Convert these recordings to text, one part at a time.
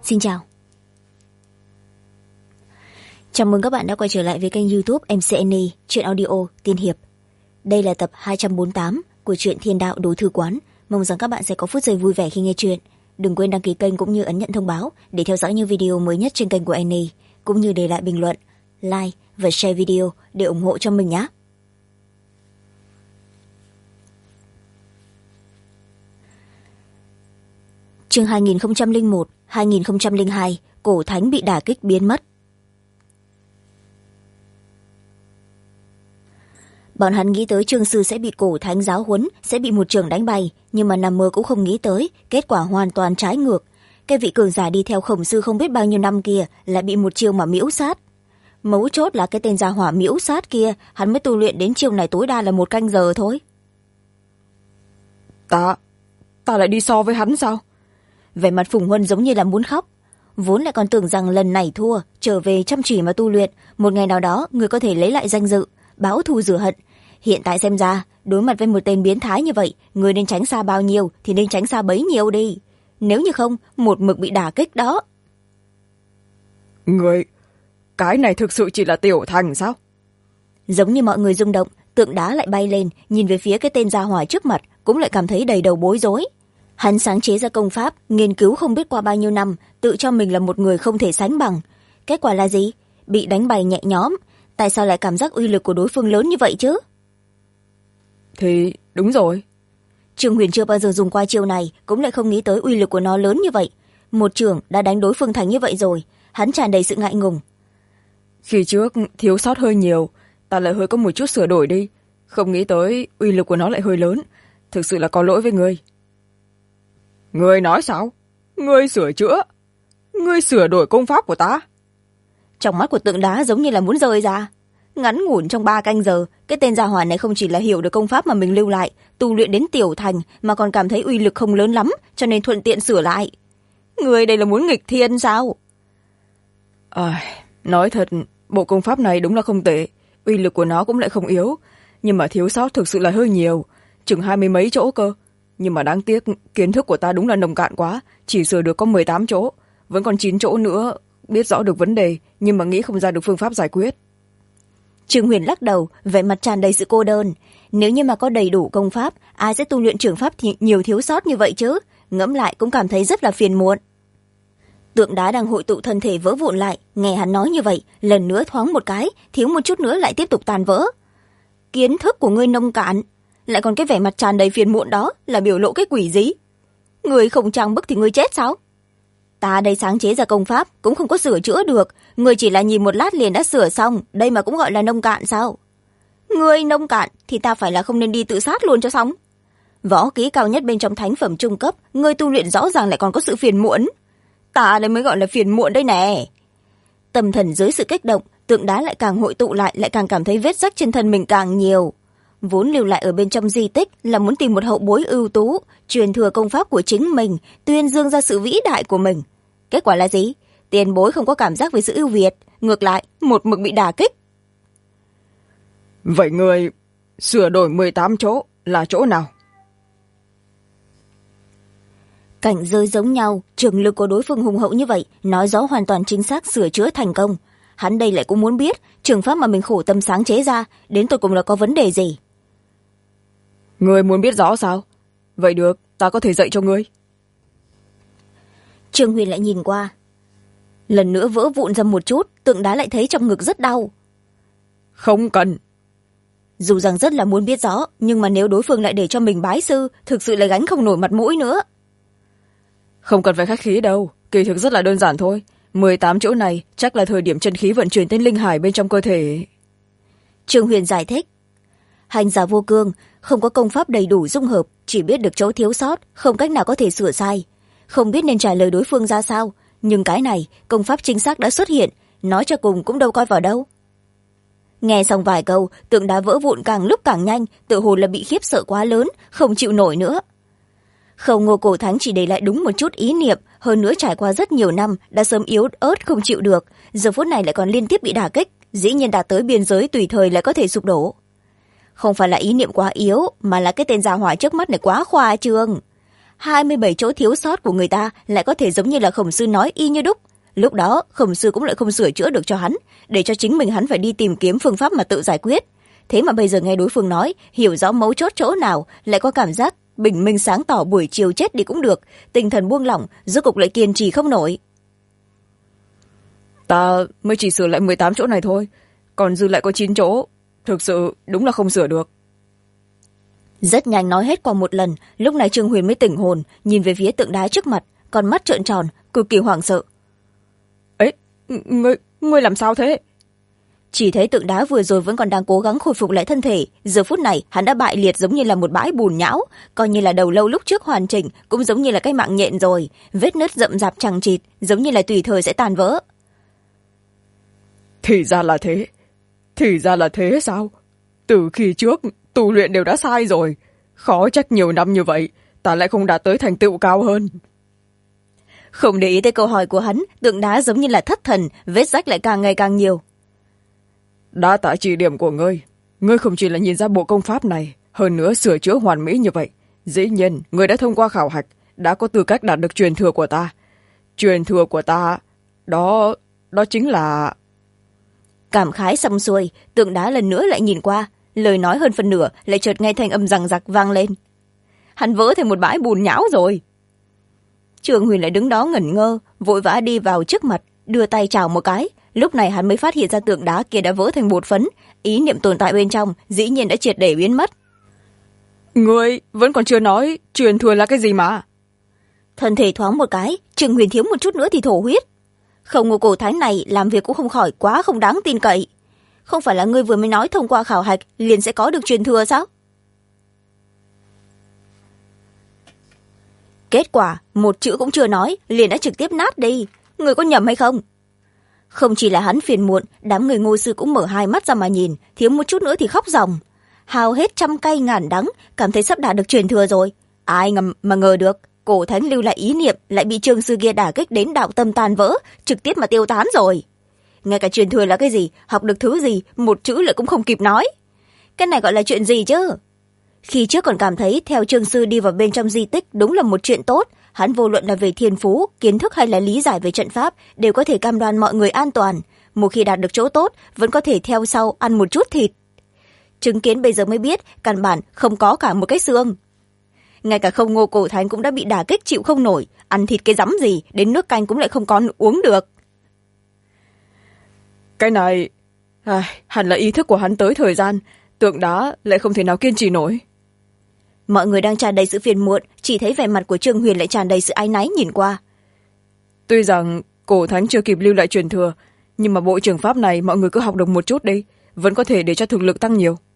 Xin chào. Chào mừng các bạn đã quay trở lại với kênh YouTube MCNE Truyện Audio Tiên Hiệp. Đây là tập 248 của truyện Thiên Đạo Đối Thư Quán. Mong rằng các bạn sẽ có phút giây vui vẻ khi nghe truyện. Đừng quên đăng ký kênh cũng như ấn nhận thông báo để theo dõi những video mới nhất trên kênh của Annie, cũng như để lại bình luận, like và share video để ủng hộ cho mình nhé. Chương 2001-2002, cổ thánh bị đả kích biến mất. Bọn hắn nghĩ tới Trương Sư sẽ bị cổ thánh giáo huấn, sẽ bị một trường đánh bay, nhưng mà nằm mơ cũng không nghĩ tới, kết quả hoàn toàn trái ngược. Cái vị cường giả đi theo Khổng Sư không biết bao nhiêu năm kia lại bị một chiêu mà miễu sát. Mấu chốt là cái tên gia hỏa miễu sát kia, hắn mới tu luyện đến chiêu này tối đa là 1 canh giờ thôi. Ta lại đi so với hắn sao? Vẻ mặt Phùng Huân giống như là muốn khóc. Vốn lại còn tưởng rằng lần này thua, trở về chăm chỉ mà tu luyện, một ngày nào đó người có thể lấy lại danh dự, báo thù rửa hận. Hiện tại xem ra, đối mặt với một tên biến thái như vậy, người nên tránh xa bao nhiêu thì nên tránh xa bấy nhiêu đi. Nếu như không, một mực bị đả kích đó. Người, cái này thực sự chỉ là tiểu thành sao? Giống như mọi người rung động, tượng đá lại bay lên, nhìn về phía cái tên gia hỏa trước mặt, cũng lại cảm thấy đầy đầu bối rối. Hắn sáng chế ra công pháp, nghiên cứu không biết qua bao nhiêu năm, tự cho mình là một người không thể sánh bằng. Kết quả là gì? Bị đánh bày nhẹ nhõm. Tại sao lại cảm giác uy lực của đối phương lớn như vậy chứ? Thì đúng rồi. Trương Huyền chưa bao giờ dùng qua chiêu này, cũng lại không nghĩ tới uy lực của nó lớn như vậy. Một chưởng đã đánh đối phương thành như vậy rồi, hắn tràn đầy sự ngại ngùng. Khi trước thiếu sót hơi nhiều, ta lại hơi có một chút sửa đổi đi. Không nghĩ tới uy lực của nó lại hơi lớn. Thực sự là có lỗi với ngươi. Ngươi nói sao? Ngươi sửa chữa? Ngươi sửa đổi công pháp của ta? Trong mắt của tượng đá giống như là muốn rơi ra. Ngắn ngủn trong 3 canh giờ, cái tên gia hỏa này không chỉ là hiểu được công pháp mà mình lưu lại, tu luyện đến tiểu thành, mà còn cảm thấy uy lực không lớn lắm, cho nên thuận tiện sửa lại. Người đây là muốn nghịch thiên sao? Nói thật, bộ công pháp này đúng là không tệ, uy lực của nó cũng lại không yếu, nhưng mà thiếu sót thực sự là hơi nhiều, chừng 20 mấy chỗ cơ. Nhưng mà đáng tiếc, kiến thức của ta đúng là nông cạn quá, chỉ sửa được có 18 chỗ, vẫn còn 9 chỗ nữa, biết rõ được vấn đề, nhưng mà nghĩ không ra được phương pháp giải quyết. Trương Huyền lắc đầu, vẻ mặt tràn đầy sự cô đơn. Nếu như mà có đầy đủ công pháp, ai sẽ tu luyện trường pháp thì nhiều thiếu sót như vậy chứ? Ngẫm lại cũng cảm thấy rất là phiền muộn. Tượng đá đang hội tụ thân thể vỡ vụn lại, nghe hắn nói như vậy, lần nữa thoáng một cái, thiếu một chút nữa lại tiếp tục tàn vỡ. Kiến thức của ngươi nông cạn, lại còn cái vẻ mặt tràn đầy phiền muộn đó là biểu lộ cái quỷ gì? Ngươi không trang bức thì ngươi chết sao? Ta đây sáng chế ra công pháp cũng không có sửa chữa được, ngươi chỉ là nhìn một lát liền đã sửa xong, đây mà cũng gọi là nông cạn sao? Ngươi nông cạn thì ta phải là không nên đi tự sát luôn cho xong. Võ kỹ cao nhất bên trong thánh phẩm trung cấp, ngươi tu luyện rõ ràng lại còn có sự phiền muộn. Ta đây mới gọi là phiền muộn đây nè. Tâm thần dưới sự kích động, tượng đá lại càng hội tụ lại, lại càng cảm thấy vết rách trên thân mình càng nhiều. Vốn lưu lại ở bên trong di tích là muốn tìm một hậu bối ưu tú, truyền thừa công pháp của chính mình, tuyên dương ra sự vĩ đại của mình. Kết quả là gì? Tiền bối không có cảm giác về sự ưu việt, ngược lại một mực bị đả kích. Vậy người sửa đổi 18 chỗ là chỗ nào? Cảnh giới giống nhau, trường lực của đối phương hùng hậu như vậy, nói rõ hoàn toàn chính xác sửa chữa thành công. Hắn đây lại cũng muốn biết trường pháp mà mình khổ tâm sáng chế ra đến tột cùng là có vấn đề gì. Ngươi muốn biết rõ sao? Vậy được, ta có thể dạy cho ngươi. Trương Huyền lại nhìn qua. Lần nữa vỡ vụn ra một chút, tượng đá lại thấy trong ngực rất đau. Không cần. Dù rằng rất là muốn biết rõ, nhưng mà nếu đối phương lại để cho mình bái sư, thực sự là gánh không nổi mặt mũi nữa. Không cần phải khách khí đâu, kỳ thực rất là đơn giản thôi. 18 chỗ này chắc là thời điểm chân khí vận chuyển tên linh hải bên trong cơ thể. Trương Huyền giải thích. Hành giả vô cương, không có công pháp đầy đủ dung hợp, chỉ biết được chỗ thiếu sót, không cách nào có thể sửa sai. Không biết nên trả lời đối phương ra sao, nhưng cái này, công pháp chính xác đã xuất hiện, nói cho cùng cũng đâu coi vào đâu. Nghe xong vài câu, tượng đá vỡ vụn càng lúc càng nhanh, tự hồ là bị khiếp sợ quá lớn, không chịu nổi nữa. Khâu Ngô cổ thánh chỉ để lại đúng một chút ý niệm, hơn nữa trải qua rất nhiều năm, đã sớm yếu ớt không chịu được, giờ phút này lại còn liên tiếp bị đả kích, dĩ nhiên đạt tới biên giới tùy thời lại có thể sụp đổ. Không phải là ý niệm quá yếu, mà là cái tên gia hỏa trước mắt này quá khoa trương. 27 chỗ thiếu sót của người ta lại có thể giống như là Khổng Sư nói y như đúc. Lúc đó Khổng Sư cũng lại không sửa chữa được cho hắn, để cho chính mình hắn phải đi tìm kiếm phương pháp mà tự giải quyết. Thế mà bây giờ nghe đối phương nói, hiểu rõ mấu chốt chỗ nào, lại có cảm giác bình minh sáng tỏ buổi chiều chết đi cũng được, tinh thần buông lỏng, rốt cục lại kiên trì không nổi. Ta mới chỉ sửa lại 18 chỗ này thôi, còn dư lại có 9 chỗ, thực sự đúng là không sửa được. Rất nhanh nói hết qua một lần, lúc này Trương Huyền mới tỉnh hồn, nhìn về phía tượng đá trước mặt, con mắt trợn tròn, cực kỳ hoảng sợ. Ấy, ngươi làm sao thế? Chỉ thấy tượng đá vừa rồi vẫn còn đang cố gắng khôi phục lại thân thể, giờ phút này hắn đã bại liệt giống như là một bãi bùn nhão, coi như là đầu lâu lúc trước hoàn chỉnh, cũng giống như là cái mạng nhện rồi, vết nứt rậm rạp chằng chịt, giống như là tùy thời sẽ tan vỡ. Thì ra là thế sao? Từ khi trước tu luyện đều đã sai rồi, khó trách nhiều năm như vậy ta lại không đạt tới thành tựu cao hơn. Không để ý tới câu hỏi của hắn, tượng đá giống như là thất thần, vết rách lại càng ngày càng nhiều. Đã tại chỉ điểm của ngươi không chỉ là nhìn ra bộ công pháp này, hơn nữa sửa chữa hoàn mỹ như vậy, dĩ nhiên ngươi đã thông qua khảo hạch, đã có tư cách đạt được truyền thừa của ta. Truyền thừa của ta, đó chính là... Cảm khái xong xuôi, tượng đá lần nữa lại nhìn qua, lời nói hơn phần nửa lại chợt nghe thanh âm rằng giặc vang lên. Hắn vỡ thành một bãi bùn nhão rồi. Trương Huyền lại đứng đó ngẩn ngơ, vội vã đi vào trước mặt, đưa tay chào một cái. Lúc này hắn mới phát hiện ra tượng đá kia đã vỡ thành bột phấn, ý niệm tồn tại bên trong dĩ nhiên đã triệt để biến mất. Ngươi vẫn còn chưa nói truyền thừa là cái gì mà? Thân thể thoáng một cái, Trương Huyền thiếu một chút nữa thì thổ huyết. Không ngờ cổ thánh này làm việc cũng không khỏi quá không đáng tin cậy. Không phải là ngươi vừa mới nói thông qua khảo hạch liền sẽ có được truyền thừa sao? Kết quả một chữ cũng chưa nói liền đã trực tiếp nát đi. Ngươi có nhầm hay không? Không chỉ là hắn phiền muộn, đám người Ngô Sư cũng mở hai mắt ra mà nhìn, thiếu một chút nữa thì khóc ròng. Hao hết trăm cay ngàn đắng, cảm thấy sắp đạt được truyền thừa rồi. Ai mà ngờ được, cổ thánh lưu lại ý niệm lại bị Trương Sư kia đả kích đến đạo tâm tan vỡ, trực tiếp mà tiêu tán rồi. Ngay cả truyền thừa là cái gì, học được thứ gì, một chữ lại cũng không kịp nói. Cái này gọi là chuyện gì chứ? Khi trước còn cảm thấy theo Trương Sư đi vào bên trong di tích đúng là một chuyện tốt, hắn vô luận là về thiên phú, kiến thức hay là lý giải về trận pháp đều có thể cam đoan mọi người an toàn. Một khi đạt được chỗ tốt, vẫn có thể theo sau ăn một chút thịt. Chứng kiến bây giờ mới biết, căn bản không có cả một cái xương. Ngay cả Không Ngô cổ thánh cũng đã bị đả kích chịu không nổi, ăn thịt cái rắm gì, đến nước canh cũng lại không còn uống được. Cái này... hẳn là ý thức của hắn tới thời gian, tượng đá lại không thể nào kiên trì nổi. Mọi người đang tràn đầy sự phiền muộn, chỉ thấy vẻ mặt của Trương Huyền lại tràn đầy sự áy náy nhìn qua. Tuy rằng cổ thánh chưa kịp lưu lại truyền thừa, nhưng mà bộ trường pháp này mọi người cứ học được một chút đi, vẫn có thể để cho thực lực tăng nhiều.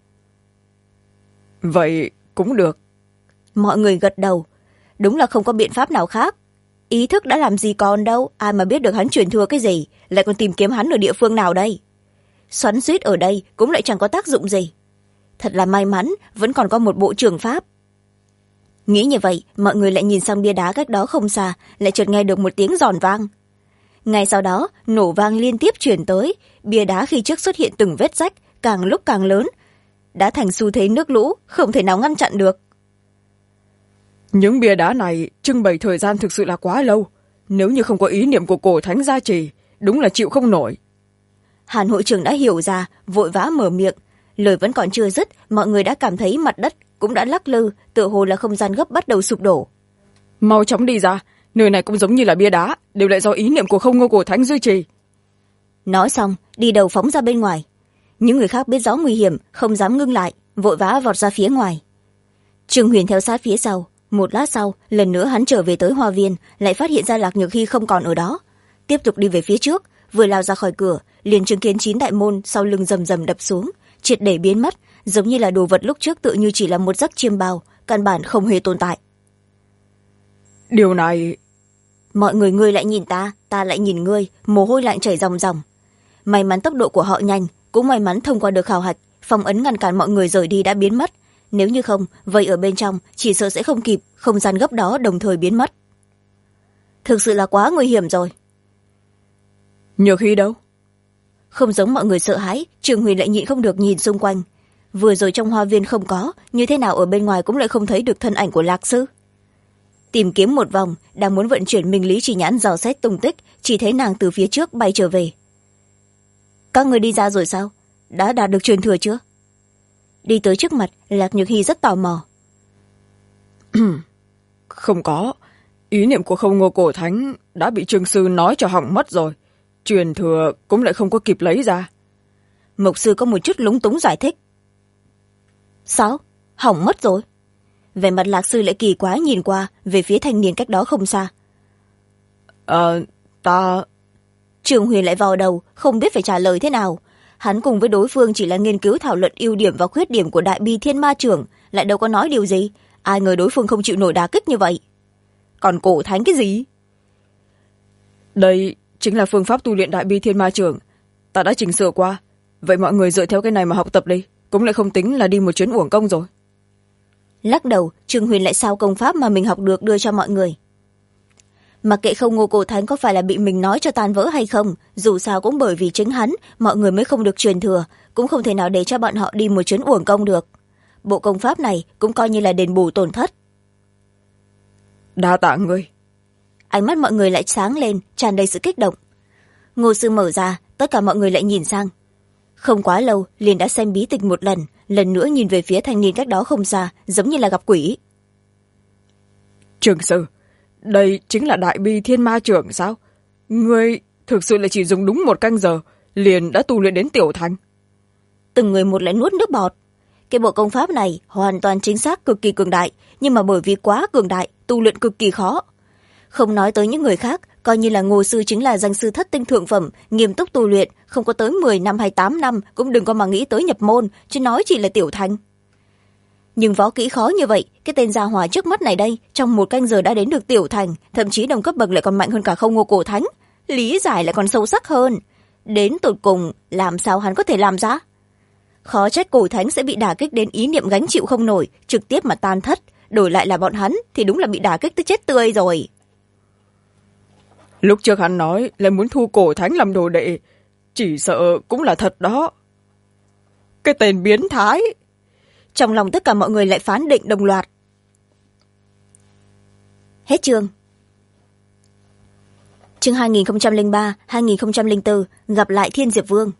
Vậy cũng được. Mọi người gật đầu. Đúng là không có biện pháp nào khác. Ý thức đã làm gì còn đâu, ai mà biết được hắn truyền thừa cái gì, lại còn tìm kiếm hắn ở địa phương nào đây. Xoắn xuýt ở đây cũng lại chẳng có tác dụng gì. Thật là may mắn, vẫn còn có một bộ trường pháp. Nghĩ như vậy, mọi người lại nhìn sang bia đá cách đó không xa, lại chợt nghe được một tiếng giòn vang. Ngay sau đó, nổ vang liên tiếp truyền tới, bia đá khi trước xuất hiện từng vết rách, càng lúc càng lớn, đã thành xu thế nước lũ, không thể nào ngăn chặn được. Những bia đá này trưng bày thời gian thực sự là quá lâu, nếu như không có ý niệm của cổ thánh gia trì, đúng là chịu không nổi. Hàn hội trưởng đã hiểu ra, vội vã mở miệng. Lời vẫn còn chưa dứt, mọi người đã cảm thấy mặt đất cũng đã lắc lư, tựa hồ là không gian gấp bắt đầu sụp đổ. Mau chóng đi ra, nơi này cũng giống như là bia đá, đều lại do ý niệm của Không Ngô cổ thánh duy trì. Nói xong, đi đầu phóng ra bên ngoài. Những người khác biết rõ nguy hiểm, không dám ngưng lại, vội vã vọt ra phía ngoài. Trương Huyền theo sát phía sau. Một lát sau, lần nữa hắn trở về tới hoa viên, lại phát hiện ra Lạc Nhược Hy không còn ở đó. Tiếp tục đi về phía trước, vừa lao ra khỏi cửa, liền chứng kiến 9 đại môn sau lưng rầm rầm đập xuống, triệt để biến mất, giống như là đồ vật lúc trước tự như chỉ là một giấc chiêm bao, căn bản không hề tồn tại. Điều này... Mọi người ngươi lại nhìn ta, ta lại nhìn ngươi, mồ hôi lạnh chảy ròng ròng. May mắn tốc độ của họ nhanh, cũng may mắn thông qua được khảo hạch, phong ấn ngăn cản mọi người rời đi đã biến mất. Nếu như không, vậy ở bên trong chỉ sợ sẽ không kịp, không gian gấp đó đồng thời biến mất. Thực sự là quá nguy hiểm rồi. Nhược Hy đâu? Không giống mọi người sợ hãi, Trương Huyền lại nhịn không được nhìn xung quanh. Vừa rồi trong hoa viên không có, như thế nào ở bên ngoài cũng lại không thấy được thân ảnh của Lạc Sư. tìm kiếm một vòng, đang muốn vận chuyển minh lý chi nhãn dò xét tung tích, chỉ thấy nàng từ phía trước bay trở về. Các người đi ra rồi sao? Đã đạt được truyền thừa chưa? Đi tới trước mặt, Lạc Nhược Hy rất tò mò. Không có, ý niệm của Không Ngô Cổ Thánh đã bị Trương sư nói cho hỏng mất rồi, truyền thừa cũng lại không có kịp lấy ra. Mộc sư có một chút lúng túng giải thích. Sao? Hỏng mất rồi? Về mặt Lạc sư lại kỳ quái nhìn qua về phía thanh niên cách đó không xa. Ta... Trường Huyền lại vào đầu, không biết phải trả lời thế nào. Hắn cùng với đối phương chỉ là nghiên cứu thảo luận ưu điểm và khuyết điểm của Đại Bi Thiên Ma Trưởng, lại đâu có nói điều gì. Ai ngờ đối phương không chịu nổi đả kích như vậy. Còn Cổ Thánh cái gì? Đây chính là phương pháp tu luyện Đại Bi Thiên Ma Trưởng. Ta đã chỉnh sửa qua. Vậy mọi người dựa theo cái này mà học tập đi. Cũng lại không tính là đi một chuyến uổng công rồi. Lắc đầu, Trường Huyền lại sao công pháp mà mình học được đưa cho mọi người. Mặc kệ Không Ngô Cổ Thánh có phải là bị mình nói cho tan vỡ hay không, dù sao cũng bởi vì chính hắn, mọi người mới không được truyền thừa, cũng không thể nào để cho bọn họ đi một chuyến uổng công được. Bộ công pháp này cũng coi như là đền bù tổn thất. Đa tạ ngươi. Ánh mắt mọi người lại sáng lên, tràn đầy sự kích động. Ngô sư mở ra, tất cả mọi người lại nhìn sang. Không quá lâu, liền đã xem bí tịch một lần nữa nhìn về phía thanh niên cách đó không xa, giống như là gặp quỷ. Trường sư, đây chính là Đại Bi Thiên Ma Trưởng sao? Ngươi thực sự là chỉ dùng đúng 1 canh giờ, liền đã tu luyện đến tiểu thành. Từng người một lại nuốt nước bọt. Cái bộ công pháp này hoàn toàn chính xác cực kỳ cường đại, nhưng mà bởi vì quá cường đại, tu luyện cực kỳ khó. Không nói tới những người khác, coi như là Ngô sư chính là danh sư thất tinh thượng phẩm, nghiêm túc tu luyện, không có tới 10 năm hay 8 năm cũng đừng có mà nghĩ tới nhập môn, chứ nói chỉ là tiểu thành. Nhưng võ kỹ khó như vậy, cái tên gia hỏa trước mắt này đây, trong 1 canh giờ đã đến được tiểu thành, thậm chí đồng cấp bậc lại còn mạnh hơn cả Không Ngô Cổ Thánh, lý giải lại còn sâu sắc hơn. Đến tột cùng, làm sao hắn có thể làm ra? Khó trách Cổ Thánh sẽ bị đả kích đến ý niệm gánh chịu không nổi, trực tiếp mà tan thất, đổi lại là bọn hắn thì đúng là bị đả kích tới chết tươi rồi. Lúc trước hắn nói là muốn thu Cổ Thánh làm đồ đệ, chỉ sợ cũng là thật đó. Cái tên biến thái. Trong lòng tất cả mọi người lại phán định đồng loạt. Hết chương. Chương 2003-2004, gặp lại Thiên Diệp Vương.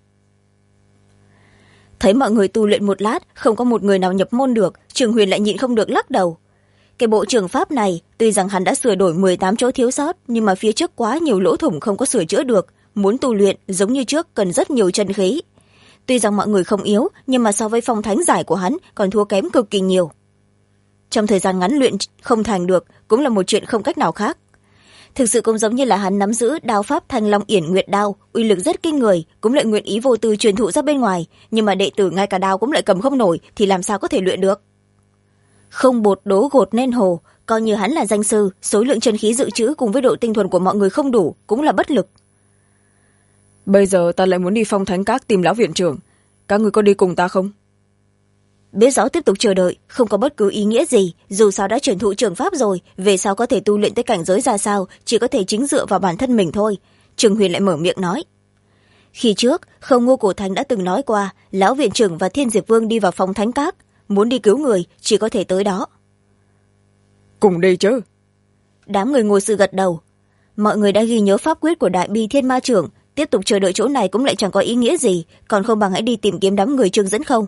Thấy mọi người tu luyện một lát, không có một người nào nhập môn được, Trường Huyền lại nhịn không được lắc đầu. Cái bộ trường pháp này, tuy rằng hắn đã sửa đổi 18 chỗ thiếu sót, nhưng mà phía trước quá nhiều lỗ thủng không có sửa chữa được. Muốn tu luyện, giống như trước, cần rất nhiều chân khí. Tuy rằng mọi người không yếu, nhưng mà so với phong thánh giải của hắn, còn thua kém cực kỳ nhiều. Trong thời gian ngắn luyện không thành được, cũng là một chuyện không cách nào khác. Thực sự cũng giống như là hắn nắm giữ đao pháp Thanh Long Yển Nguyệt đao, uy lực rất kinh người, cũng lại nguyện ý vô tư truyền thụ ra bên ngoài, nhưng mà đệ tử ngay cả đao cũng lại cầm không nổi, thì làm sao có thể luyện được? Không bột đố gột nên hồ, coi như hắn là danh sư, số lượng chân khí dự trữ cùng với độ tinh thuần của mọi người không đủ, cũng là bất lực. Bây giờ ta lại muốn đi Phong Thánh Các tìm lão viện trưởng, các người có đi cùng ta không? Biết rõ tiếp tục chờ đợi không có bất cứ ý nghĩa gì, dù sao đã truyền thụ trường pháp rồi, về sau có thể tu luyện tới cảnh giới ra sao, chỉ có thể chính dựa vào bản thân mình thôi. Trường Huyền lại mở miệng nói. Khi trước, Không Ngô Cổ Thánh đã từng nói qua, lão viện trưởng và Thiên Diệp Vương đi vào Phong Thánh Các, muốn đi cứu người chỉ có thể tới đó. Cùng đi chứ? Đám người Ngô sư gật đầu. Mọi người đã ghi nhớ pháp quyết của Đại Bi Thiên Ma Trưởng, tiếp tục chờ đợi chỗ này cũng lại chẳng có ý nghĩa gì, còn không bằng hãy đi tìm kiếm đám người Trương Dẫn Không.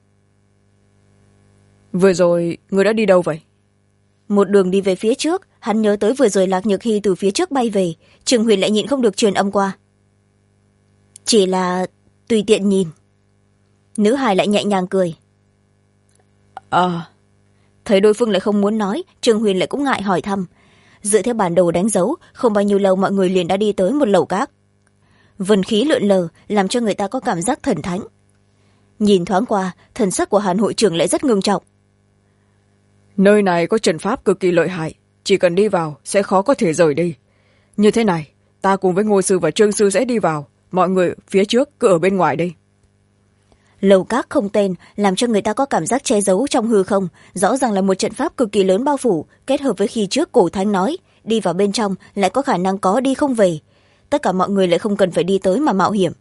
Vừa rồi người đã đi đâu vậy? Một đường đi về phía trước, hắn nhớ tới vừa rồi Lạc Nhược Hy từ phía trước bay về, Trường Huyền lại nhịn không được truyền âm qua. Chỉ là tùy tiện nhìn. Nữ hài lại nhẹ nhàng cười. Thấy đối phương lại không muốn nói, Trường Huyền lại cũng ngại hỏi thăm. Dựa theo bản đồ đánh dấu, không bao nhiêu lâu mọi người liền đã đi tới một lầu các. Vân khí lượn lờ, làm cho người ta có cảm giác thần thánh. Nhìn thoáng qua, thần sắc của Hàn hội trưởng lại rất ngưng trọng. Nơi này có trận pháp cực kỳ lợi hại, chỉ cần đi vào sẽ khó có thể rời đi. Như thế này, ta cùng với Ngô sư và Trương sư sẽ đi vào, mọi người phía trước cứ ở bên ngoài đi. Lầu các không tên, làm cho người ta có cảm giác che giấu trong hư không, rõ ràng là một trận pháp cực kỳ lớn bao phủ, kết hợp với khi trước Cổ Thánh nói, đi vào bên trong lại có khả năng có đi không về. Tất cả mọi người lại không cần phải đi tới mà mạo hiểm.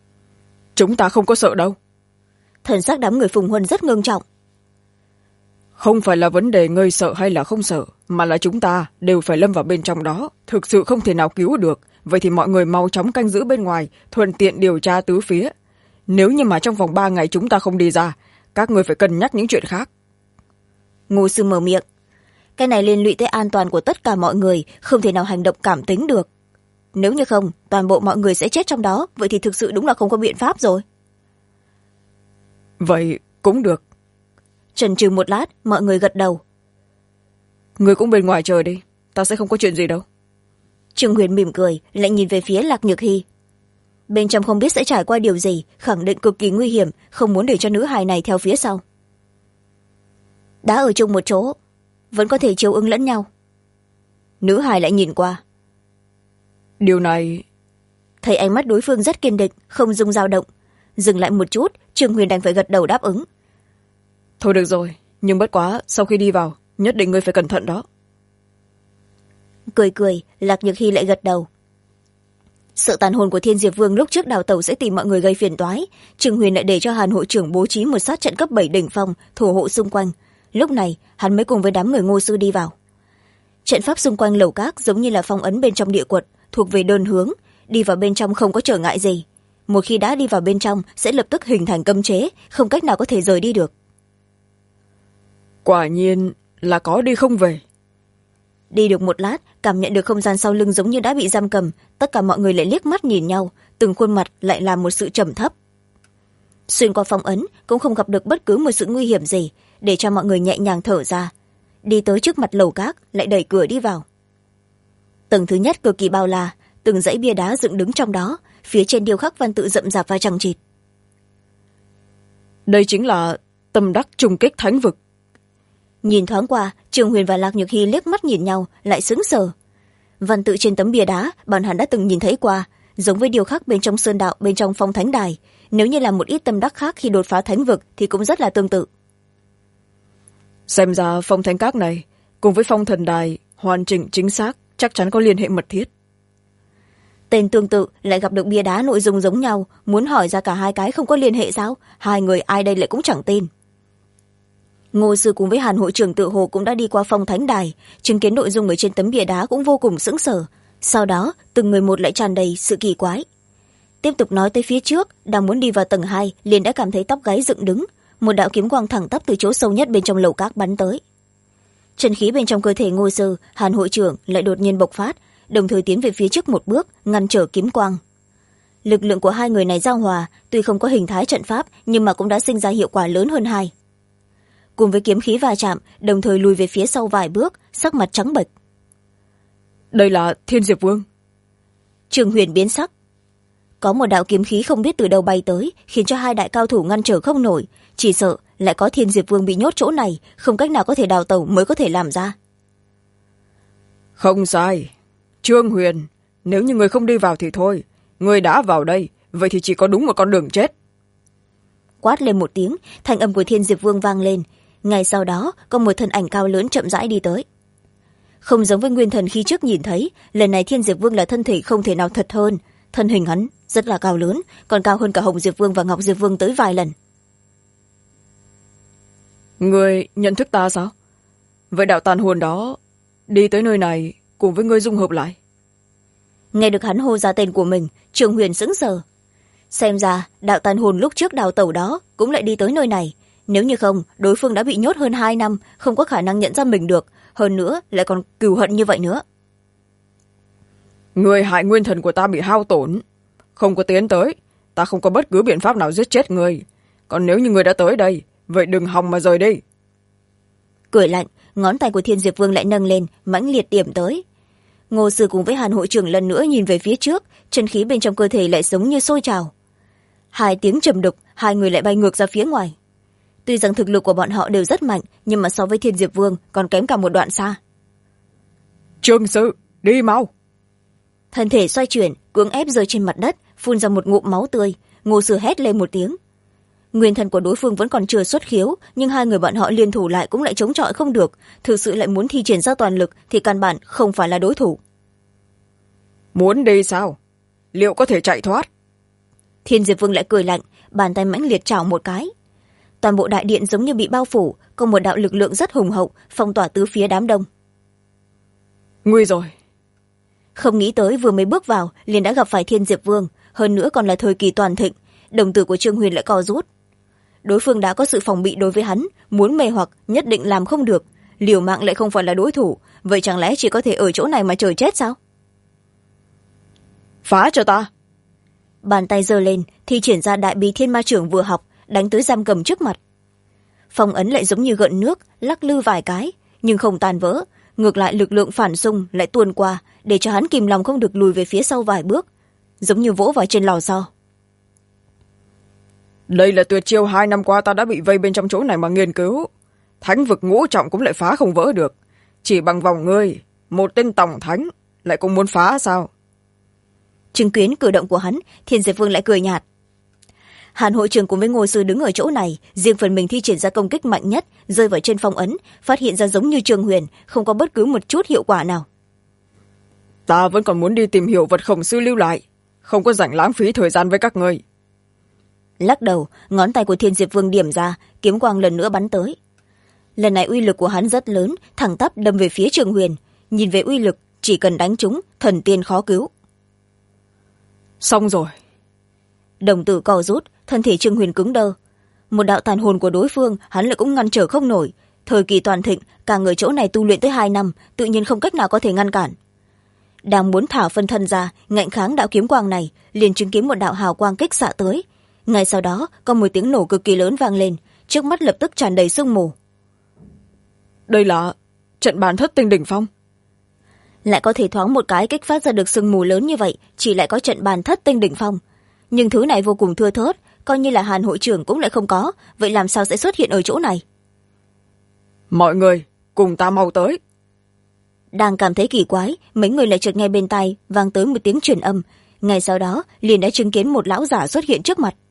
Chúng ta không có sợ đâu. Thần sắc đám người Phùng Huân rất ngưng trọng. không phải là vấn đề ngươi sợ hay là không sợ, mà là chúng ta đều phải lâm vào bên trong đó, thực sự không thể nào cứu được. Vậy thì mọi người mau chóng canh giữ bên ngoài, thuận tiện điều tra tứ phía. Nếu như mà trong vòng 3 ngày chúng ta không đi ra, các ngươi phải cân nhắc những chuyện khác. Ngô sư mở miệng. Cái này liên lụy tới an toàn của tất cả mọi người, không thể nào hành động cảm tính được. Nếu như không, toàn bộ mọi người sẽ chết trong đó, vậy thì thực sự đúng là không có biện pháp rồi. Vậy cũng được. Chần chừ một lát, mọi người gật đầu. Người cũng bên ngoài chờ đi, ta sẽ không có chuyện gì đâu. Trương Huyền mỉm cười, lại nhìn về phía Lạc Nhược Hy. Bên trong không biết sẽ trải qua điều gì, khẳng định cực kỳ nguy hiểm, không muốn để cho nữ hài này theo phía sau. Đã ở chung một chỗ, vẫn có thể chiếu ứng lẫn nhau. Nữ hài lại nhìn qua. Điều này... Thấy ánh mắt đối phương rất kiên định, không dung dao động. Dừng lại một chút, Trương Huyền đành phải gật đầu đáp ứng. Thôi được rồi, nhưng bất quá sau khi đi vào, nhất định ngươi phải cẩn thận đó. Cười cười, Lạc Nhược Hy lại gật đầu. Sợ tàn hồn của Thiên Diệp Vương lúc trước đào tẩu sẽ tìm mọi người gây phiền toái, Trương Huyền lại để cho Hàn hội trưởng bố trí một sát trận cấp 7 đỉnh phong thủ hộ xung quanh. Lúc này hắn mới cùng với đám người Ngô sư đi vào. Trận pháp xung quanh lầu các giống như là phong ấn bên trong địa quật, thuộc về đơn hướng, đi vào bên trong không có trở ngại gì. Một khi đã đi vào bên trong sẽ lập tức hình thành cấm chế, không cách nào có thể rời đi được. Quả nhiên là có đi không về. Đi được một lát, cảm nhận được không gian sau lưng giống như đã bị giam cầm, tất cả mọi người lại liếc mắt nhìn nhau, từng khuôn mặt lại là một sự trầm thấp. Xuyên qua phong ấn cũng không gặp được bất cứ một sự nguy hiểm gì, để cho mọi người nhẹ nhàng thở ra. Đi tới trước mặt lầu các, lại đẩy cửa đi vào. Tầng thứ nhất cực kỳ bao la, từng dãy bia đá dựng đứng trong đó, phía trên điêu khắc văn tự rậm rạp và chằng chịt. Đây chính là tâm đắc trùng kích thánh vực. Nhìn thoáng qua, Trương Huyền và Lạc Nhược Hy liếc mắt nhìn nhau, lại sững sờ. Văn tự trên tấm bia đá bọn hắn đã từng nhìn thấy qua, giống với điều khắc bên trong sơn đạo, bên trong phong thánh đài. Nếu như là một ít tâm đắc khác khi đột phá thánh vực thì cũng rất là tương tự. Xem ra phong thánh các này cùng với phong thần đài hoàn chỉnh chính xác, chắc chắn có liên hệ mật thiết. Tên tương tự lại gặp được bia đá nội dung giống nhau, muốn hỏi ra cả hai cái không có liên hệ sao? Hai người ai đây lại cũng chẳng tin. Ngô sư cùng với Hàn hội trưởng tự hồ cũng đã đi qua phong thánh đài, chứng kiến nội dung ở trên tấm bia đá cũng vô cùng sững sờ. Sau đó từng người một lại tràn đầy sự kỳ quái. Tiếp tục nói tới phía trước, đang muốn đi vào tầng 2, liền đã cảm thấy tóc gáy dựng đứng, một đạo kiếm quang thẳng tắp từ chỗ sâu nhất bên trong lầu các bắn tới. Chân khí bên trong cơ thể Ngô sư, Hàn hội trưởng lại đột nhiên bộc phát, đồng thời tiến về phía trước một bước, ngăn trở kiếm quang. Lực lượng của hai người này giao hòa, tuy không có hình thái trận pháp nhưng mà cũng đã sinh ra hiệu quả lớn hơn hai. Cùng với kiếm khí va chạm, đồng thời lùi về phía sau vài bước, sắc mặt trắng bệch. Đây là Thiên Diệp Vương. Trương Huyền biến sắc. Có một đạo kiếm khí không biết từ đâu bay tới, khiến cho hai đại cao thủ ngăn trở không nổi, chỉ sợ lại có Thiên Diệp Vương bị nhốt chỗ này, không cách nào có thể đào tẩu mới có thể làm ra. Không sai. Trương Huyền, nếu như người không đi vào thì thôi, người đã vào đây, vậy thì chỉ có đúng một con đường chết. Quát lên một tiếng, thanh âm của Thiên Diệp Vương vang lên. Ngay sau đó có một thân ảnh cao lớn chậm rãi đi tới. Không giống với nguyên thần khi trước nhìn thấy, lần này Thiên Diệp Vương là thân thể không thể nào thật hơn. Thân hình hắn rất là cao lớn, còn cao hơn cả Hồng Diệp Vương và Ngọc Diệp Vương tới vài lần. Người nhận thức ta sao? Vậy đạo tàn hồn đó đi tới nơi này cùng với ngươi dung hợp lại. Nghe được hắn hô ra tên của mình, Trương Huyền sững sờ. Xem ra đạo tàn hồn lúc trước đào tẩu đó cũng lại đi tới nơi này. Nếu như không, đối phương đã bị nhốt hơn 2 năm, không có khả năng nhận ra mình được, hơn nữa lại còn cừu hận như vậy nữa. Người hại nguyên thần của ta bị hao tổn, không có tiến tới, ta không có bất cứ biện pháp nào giết chết người. Còn nếu như người đã tới đây, vậy đừng hòng mà rời đi. Cười lạnh, ngón tay của Thiên Diệp Vương lại nâng lên, mãnh liệt điểm tới. Ngô sư cùng với Hàn hội trưởng lần nữa nhìn về phía trước, chân khí bên trong cơ thể lại giống như sôi trào. 2 tiếng trầm đục, hai người lại bay ngược ra phía ngoài. Tuy rằng thực lực của bọn họ đều rất mạnh, nhưng mà so với Thiên Diệp Vương còn kém cả một đoạn xa. Trương sư, đi mau. Thân thể xoay chuyển, cưỡng ép rơi trên mặt đất, phun ra một ngụm máu tươi. Ngô sư hét lên một tiếng. Nguyên thần của đối phương vẫn còn chưa xuất khiếu, nhưng hai người bọn họ liên thủ lại cũng lại chống chọi không được, thực sự lại muốn thi triển ra toàn lực thì căn bản không phải là đối thủ. Muốn đi sao? Liệu có thể chạy thoát? Thiên Diệp Vương lại cười lạnh, bàn tay mãnh liệt chảo một cái. toàn bộ đại điện giống như bị bao phủ, có một đạo lực lượng rất hùng hậu phong tỏa tứ phía đám đông. Nguy rồi. Không nghĩ tới vừa mới bước vào liền đã gặp phải Thiên Diệp Vương, hơn nữa còn là thời kỳ toàn thịnh. Đồng tử của Trương Huyền lại co rút. Đối phương đã có sự phòng bị đối với hắn, muốn mê hoặc nhất định làm không được, liều mạng lại không phải là đối thủ, vậy chẳng lẽ chỉ có thể ở chỗ này mà chờ chết sao? Phá cho ta. Bàn tay giơ lên thì triển ra đại bí thiên ma trưởng vừa học, đánh tới giam cầm trước mặt. Phong ấn lại giống như gợn nước, lắc lư vài cái nhưng không tan vỡ, ngược lại lực lượng phản xung lại tuôn qua, để cho hắn kìm lòng không được lùi về phía sau vài bước, giống như vỗ vào trên lò xo. Đây là tuyệt chiêu 2 năm qua ta đã bị vây bên trong chỗ này mà nghiên cứu. Thánh vực ngũ trọng cũng lại phá không vỡ được. Chỉ bằng vòng ngươi, một tên tổng thánh, lại cũng muốn phá sao? Chứng kiến cử động của hắn, Thiên Diệp Vương lại cười nhạt. Hàn hội trưởng cùng với Ngô sư đứng ở chỗ này, riêng phần mình thi triển ra công kích mạnh nhất, rơi vào trên phong ấn, phát hiện ra giống như Trương Huyền, không có bất cứ một chút hiệu quả nào. Ta vẫn còn muốn đi tìm hiểu vật khổng sư lưu lại, không có rảnh lãng phí thời gian với các ngươi. Lắc đầu, ngón tay của Thiên Diệp Vương điểm ra, kiếm quang lần nữa bắn tới. Lần này uy lực của hắn rất lớn, thẳng tắp đâm về phía Trương Huyền. Nhìn về uy lực, chỉ cần đánh trúng, thần tiên khó cứu. Xong rồi. Đồng tử co rút, thân thể Trương Huyền cứng đơ. Một đạo tàn hồn của đối phương hắn lại cũng ngăn trở không nổi. Thời kỳ toàn thịnh, cả người chỗ này tu luyện tới 2 năm, tự nhiên không cách nào có thể ngăn cản. Đang muốn thả phân thân ra ngạnh kháng đạo kiếm quang này, liền chứng kiến một đạo hào quang kích xạ tới. Ngay sau đó có một tiếng nổ cực kỳ lớn vang lên, trước mắt lập tức tràn đầy sương mù. Đây là trận bàn thất tinh đỉnh phong. Lại có thể thoáng một cái kích phát ra được sương mù lớn như vậy, chỉ lại có trận bàn thất tinh đỉnh phong. Nhưng thứ này vô cùng thưa thớt, coi như là Hàn hội trưởng cũng lại không có, vậy làm sao sẽ xuất hiện ở chỗ này? Mọi người cùng ta mau tới. Đang cảm thấy kỳ quái, mấy người lại chợt nghe bên tai vang tới một tiếng truyền âm, ngay sau đó liền đã chứng kiến một lão giả xuất hiện trước mặt.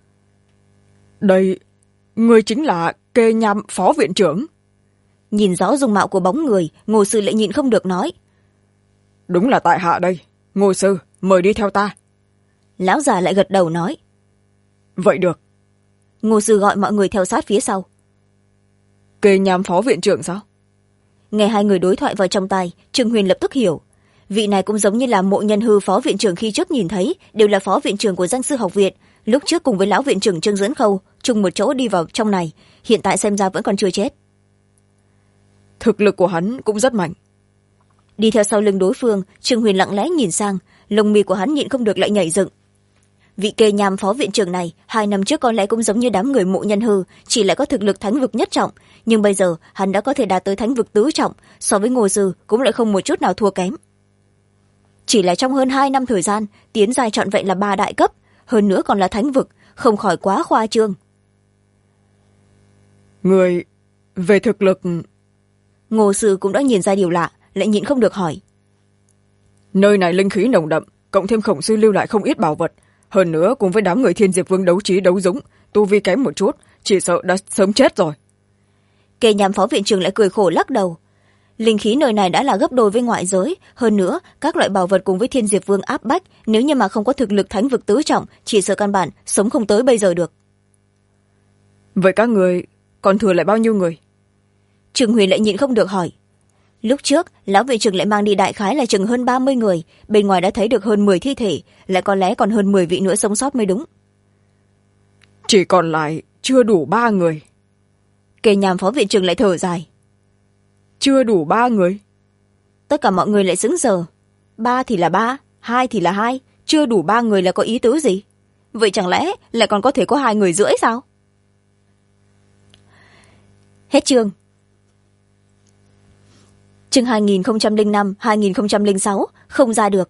Đây, người chính là Kê Nham phó viện trưởng. Nhìn rõ dung mạo của bóng người, Ngô sư lại nhịn không được nói. Đúng là tại hạ đây. Ngô sư, mời đi theo ta. Lão già lại gật đầu nói. Vậy được. Ngô sư gọi mọi người theo sát phía sau. Kê Nham phó viện trưởng sao? Nghe hai người đối thoại vào trong tai, Trương Huyền lập tức hiểu. Vị này cũng giống như là Mộ Nhân Hư phó viện trưởng khi trước nhìn thấy, đều là phó viện trưởng của Danh sư học viện. Lúc trước cùng với lão viện trưởng Trương Dẫn Khâu chung một chỗ đi vào trong này, hiện tại xem ra vẫn còn chưa chết. Thực lực của hắn cũng rất mạnh. Đi theo sau lưng đối phương, Trương Huyền lặng lẽ nhìn sang, lông mi của hắn nhịn không được lại nhảy dựng. Vị Kê Nham phó viện trưởng này 2 năm trước có lẽ cũng giống như đám người Mộ Nhân Hư, chỉ lại có thực lực thánh vực nhất trọng, nhưng bây giờ hắn đã có thể đạt tới thánh vực tứ trọng, so với Ngô sư cũng lại không một chút nào thua kém. Chỉ là trong hơn 2 năm thời gian, tiến giai trọn vẹn là 3 đại cấp, hơn nữa còn là thánh vực, không khỏi quá khoa trương. Người về thực lực... Ngô sư cũng đã nhìn ra điều lạ, lại nhịn không được hỏi. Nơi này linh khí nồng đậm, cộng thêm khổng sư lưu lại không ít bảo vật, hơn nữa cùng với đám người Thiên Diệp Vương đấu trí đấu dũng, tu vi kém một chút, chỉ sợ đã sớm chết rồi. Kê Nham phó viện trưởng lại cười khổ lắc đầu. Linh khí nơi này đã là gấp đôi với ngoại giới, hơn nữa các loại bảo vật cùng với Thiên Diệp Vương áp bách, nếu như mà không có thực lực thánh vực tứ trọng, chỉ sợ căn bản sống không tới bây giờ được. Vậy các người còn thừa lại bao nhiêu người? Trương Huyền lại nhịn không được hỏi. Lúc trước lão viện trưởng lại mang đi đại khái là chừng hơn 30 người, bên ngoài đã thấy được hơn 10 thi thể, lại có lẽ còn hơn 10 vị nữa sống sót mới đúng. Chỉ còn lại chưa đủ 3 người. Kê Nham phó viện trưởng lại thở dài. Chưa đủ 3 người? Tất cả mọi người lại sững sờ. 3 thì là 3, 2 thì là 2, chưa đủ 3 người là có ý tứ gì? Vậy chẳng lẽ lại còn có thể có 2 người rưỡi sao? Hết chương. Chương 2005-2006 không ra được.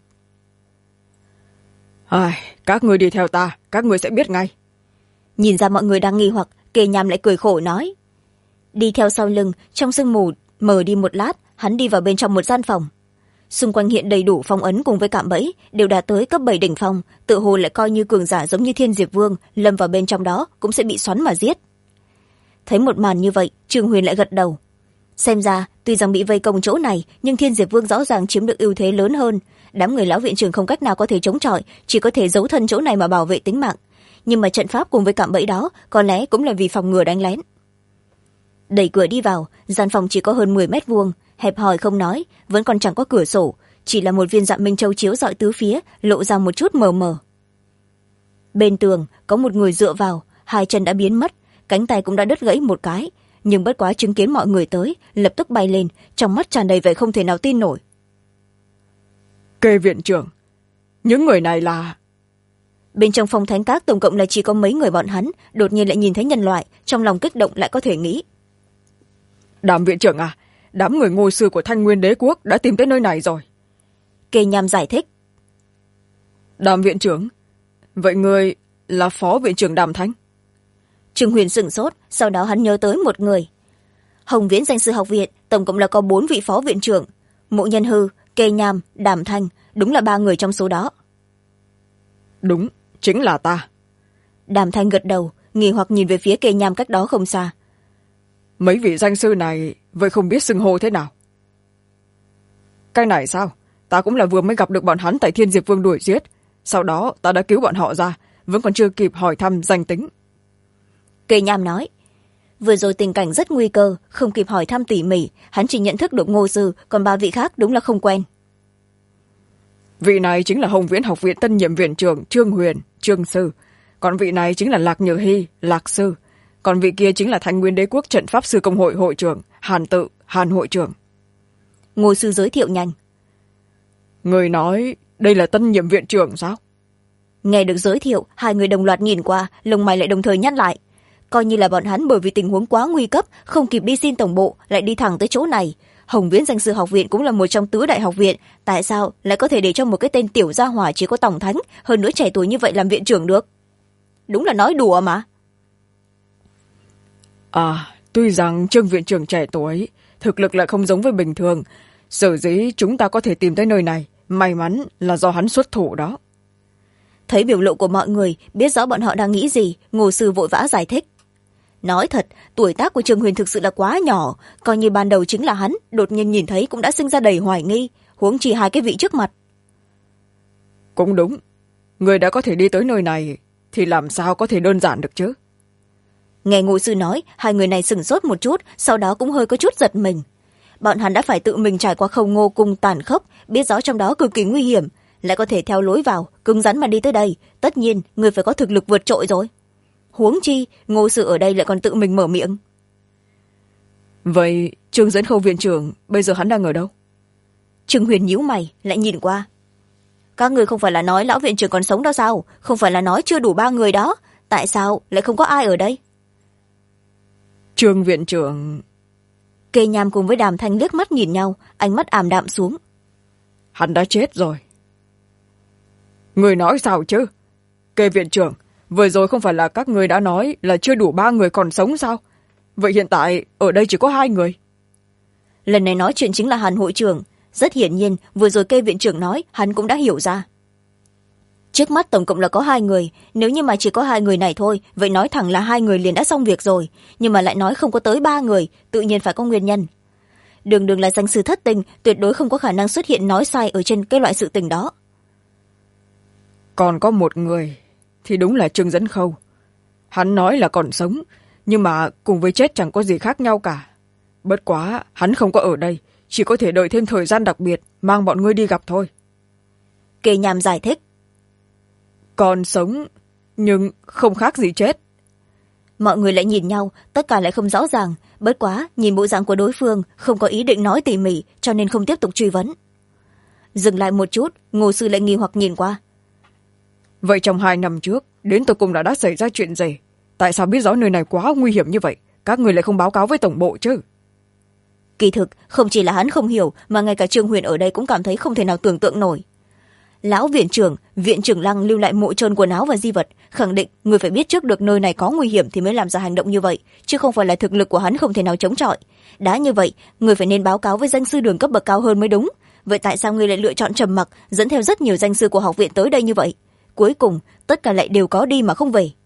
Các người đi theo ta, các người sẽ biết ngay. Nhìn ra mọi người đang nghi hoặc, Kê Nham lại cười khổ nói. Đi theo sau lưng, trong sương mù mờ đi một lát, hắn đi vào bên trong một gian phòng. Xung quanh hiện đầy đủ phong ấn cùng với cạm bẫy, đều đạt tới cấp 7 đỉnh phong, tự hồ lại coi như cường giả giống như Thiên Diệp Vương, lâm vào bên trong đó cũng sẽ bị xoắn mà giết. Thấy một màn như vậy, Trương Huyền lại gật đầu. Xem ra tuy rằng bị vây công chỗ này, nhưng Thiên Diệp Vương rõ ràng chiếm được ưu thế lớn hơn. Đám người lão viện trưởng không cách nào có thể chống chọi, chỉ có thể giấu thân chỗ này mà bảo vệ tính mạng. nhưng mà trận pháp cùng với cạm bẫy đó có lẽ cũng là vì phòng ngừa đánh lén. Đẩy cửa đi vào, gian phòng chỉ có hơn 10 mét vuông, hẹp hòi không nói, vẫn còn chẳng có cửa sổ, chỉ là một viên dạ minh châu chiếu rọi tứ phía, lộ ra một chút mờ mờ. Bên tường có một người dựa vào, hai chân đã biến mất, cánh tay cũng đã đứt gãy một cái, nhưng bất quá chứng kiến mọi người tới, lập tức bay lên, trong mắt tràn đầy vẻ không thể nào tin nổi. Kê viện trưởng, những người này là... Bên trong phòng thánh các tổng cộng là chỉ có mấy người bọn hắn, đột nhiên lại nhìn thấy nhân loại, trong lòng kích động lại có thể nghĩ. Đàm viện trưởng à, đám người ngôi sư của Thanh Nguyên Đế Quốc đã tìm tới nơi này rồi. Kê Nham giải thích. Đàm viện trưởng, vậy người là phó viện trưởng Đàm Thanh? Trương Huyền sửng sốt, sau đó hắn nhớ tới một người. Hồng Viễn Danh Sư Học Viện tổng cộng là có 4 vị phó viện trưởng, Mộ Nhân Hư, Kê Nham, Đàm Thanh, đúng là 3 người trong số đó. Đúng, chính là ta. Đàm Thanh gật đầu, nghi hoặc nhìn về phía Kê Nham cách đó không xa. Mấy vị danh sư này vậy không biết xưng hô thế nào? Cái này sao, ta cũng là vừa mới gặp được bọn hắn tại Thiên Diệp Vương đuổi giết, sau đó ta đã cứu bọn họ ra, vẫn còn chưa kịp hỏi thăm danh tính. Kê Nham nói, vừa rồi tình cảnh rất nguy cơ, không kịp hỏi thăm tỉ mỉ, hắn chỉ nhận thức được Ngô sư, còn 3 vị khác đúng là không quen. Vị này chính là Hồng Viễn Học Viện tân nhiệm viện trưởng Trương Huyền, Trương sư, còn vị này chính là Lạc Nhược Hy, Lạc sư, còn vị kia chính là Thanh Nguyên Đế Quốc trận pháp sư công hội hội trưởng Hàn Tự, Hàn hội trưởng. Ngô sư giới thiệu nhanh. Người nói đây là tân nhiệm viện trưởng sao? Nghe được giới thiệu, hai người đồng loạt nhìn qua, lông mày lại đồng thời nhăn lại. Coi như là bọn hắn bởi vì tình huống quá nguy cấp, không kịp đi xin tổng bộ, lại đi thẳng tới chỗ này. Hồng Viễn Danh Sư Học Viện cũng là một trong tứ đại học viện, tại sao lại có thể để cho một cái tên tiểu gia hỏa chỉ có tổng thánh, hơn nữa trẻ tuổi như vậy làm viện trưởng được? Đúng là nói đùa mà. À, tuy rằng Trương viện trưởng trẻ tuổi, thực lực lại không giống với bình thường, sở dĩ chúng ta có thể tìm tới nơi này, may mắn là do hắn xuất thủ đó. Thấy biểu lộ của mọi người, biết rõ bọn họ đang nghĩ gì, Ngô sư vội vã giải thích. Nói thật, tuổi tác của Trương Huyền thực sự là quá nhỏ, coi như ban đầu chính là hắn, đột nhiên nhìn thấy cũng đã sinh ra đầy hoài nghi, huống chi hai cái vị trước mặt. Cũng đúng, người đã có thể đi tới nơi này, thì làm sao có thể đơn giản được chứ? Nghe Ngô sư nói, hai người này sửng sốt một chút, sau đó cũng hơi có chút giật mình. Bọn hắn đã phải tự mình trải qua Khâu Ngô cung tàn khốc, biết rõ trong đó cực kỳ nguy hiểm, lại có thể theo lối vào, cứng rắn mà đi tới đây, tất nhiên người phải có thực lực vượt trội rồi. Huống chi, Ngô sư ở đây lại còn tự mình mở miệng. Vậy Trương Dẫn Khâu viện trưởng bây giờ hắn đang ở đâu? Trương Huyền nhíu mày, lại nhìn qua. Các người không phải là nói lão viện trưởng còn sống đó sao? Không phải là nói chưa đủ 3 người đó? Tại sao lại không có ai ở đây? Trương viện trưởng... Kê Nham cùng với Đàm Thanh liếc mắt nhìn nhau, ánh mắt ảm đạm xuống. Hắn đã chết rồi. Người nói sao chứ? Kê viện trưởng, vừa rồi không phải là các người đã nói là chưa đủ 3 người còn sống sao? Vậy hiện tại ở đây chỉ có 2 người. Lần này nói chuyện chính là Hàn hội trưởng. Rất hiển nhiên, vừa rồi Kê viện trưởng nói, hắn cũng đã hiểu ra. Trước mắt tổng cộng là có 2 người, nếu như mà chỉ có 2 người này thôi, vậy nói thẳng là 2 người liền đã xong việc rồi, nhưng mà lại nói không có tới 3 người, tự nhiên phải có nguyên nhân. Đường đường là danh sư thất tình, tuyệt đối không có khả năng xuất hiện nói sai ở trên cái loại sự tình đó. Còn có một người, thì đúng là Trương Dẫn Khâu. Hắn nói là còn sống, nhưng mà cùng với chết chẳng có gì khác nhau cả. Bất quá, hắn không có ở đây, chỉ có thể đợi thêm thời gian đặc biệt, mang bọn ngươi đi gặp thôi. Kê Nham giải thích. Còn sống, nhưng không khác gì chết. Mọi người lại nhìn nhau, tất cả lại không rõ ràng, bất quá nhìn bộ dạng của đối phương không có ý định nói tỉ mỉ, cho nên không tiếp tục truy vấn. Dừng lại một chút, Ngô sư lại nghi hoặc nhìn qua. Vậy trong 2 năm trước, đến tột cùng đã xảy ra chuyện gì? Tại sao biết rõ nơi này quá nguy hiểm như vậy, các người lại không báo cáo với tổng bộ chứ? Kỳ thực, không chỉ là hắn không hiểu, mà ngay cả Trương Huyền ở đây cũng cảm thấy không thể nào tưởng tượng nổi. Lão viện trưởng Lăng lưu lại mộ trôn quần áo và di vật, khẳng định người phải biết trước được nơi này có nguy hiểm thì mới làm ra hành động như vậy, chứ không phải là thực lực của hắn không thể nào chống chọi. Đã như vậy, người phải nên báo cáo với danh sư đường cấp bậc cao hơn mới đúng. Vậy tại sao người lại lựa chọn trầm mặc, dẫn theo rất nhiều danh sư của học viện tới đây như vậy? Cuối cùng, tất cả lại đều có đi mà không về.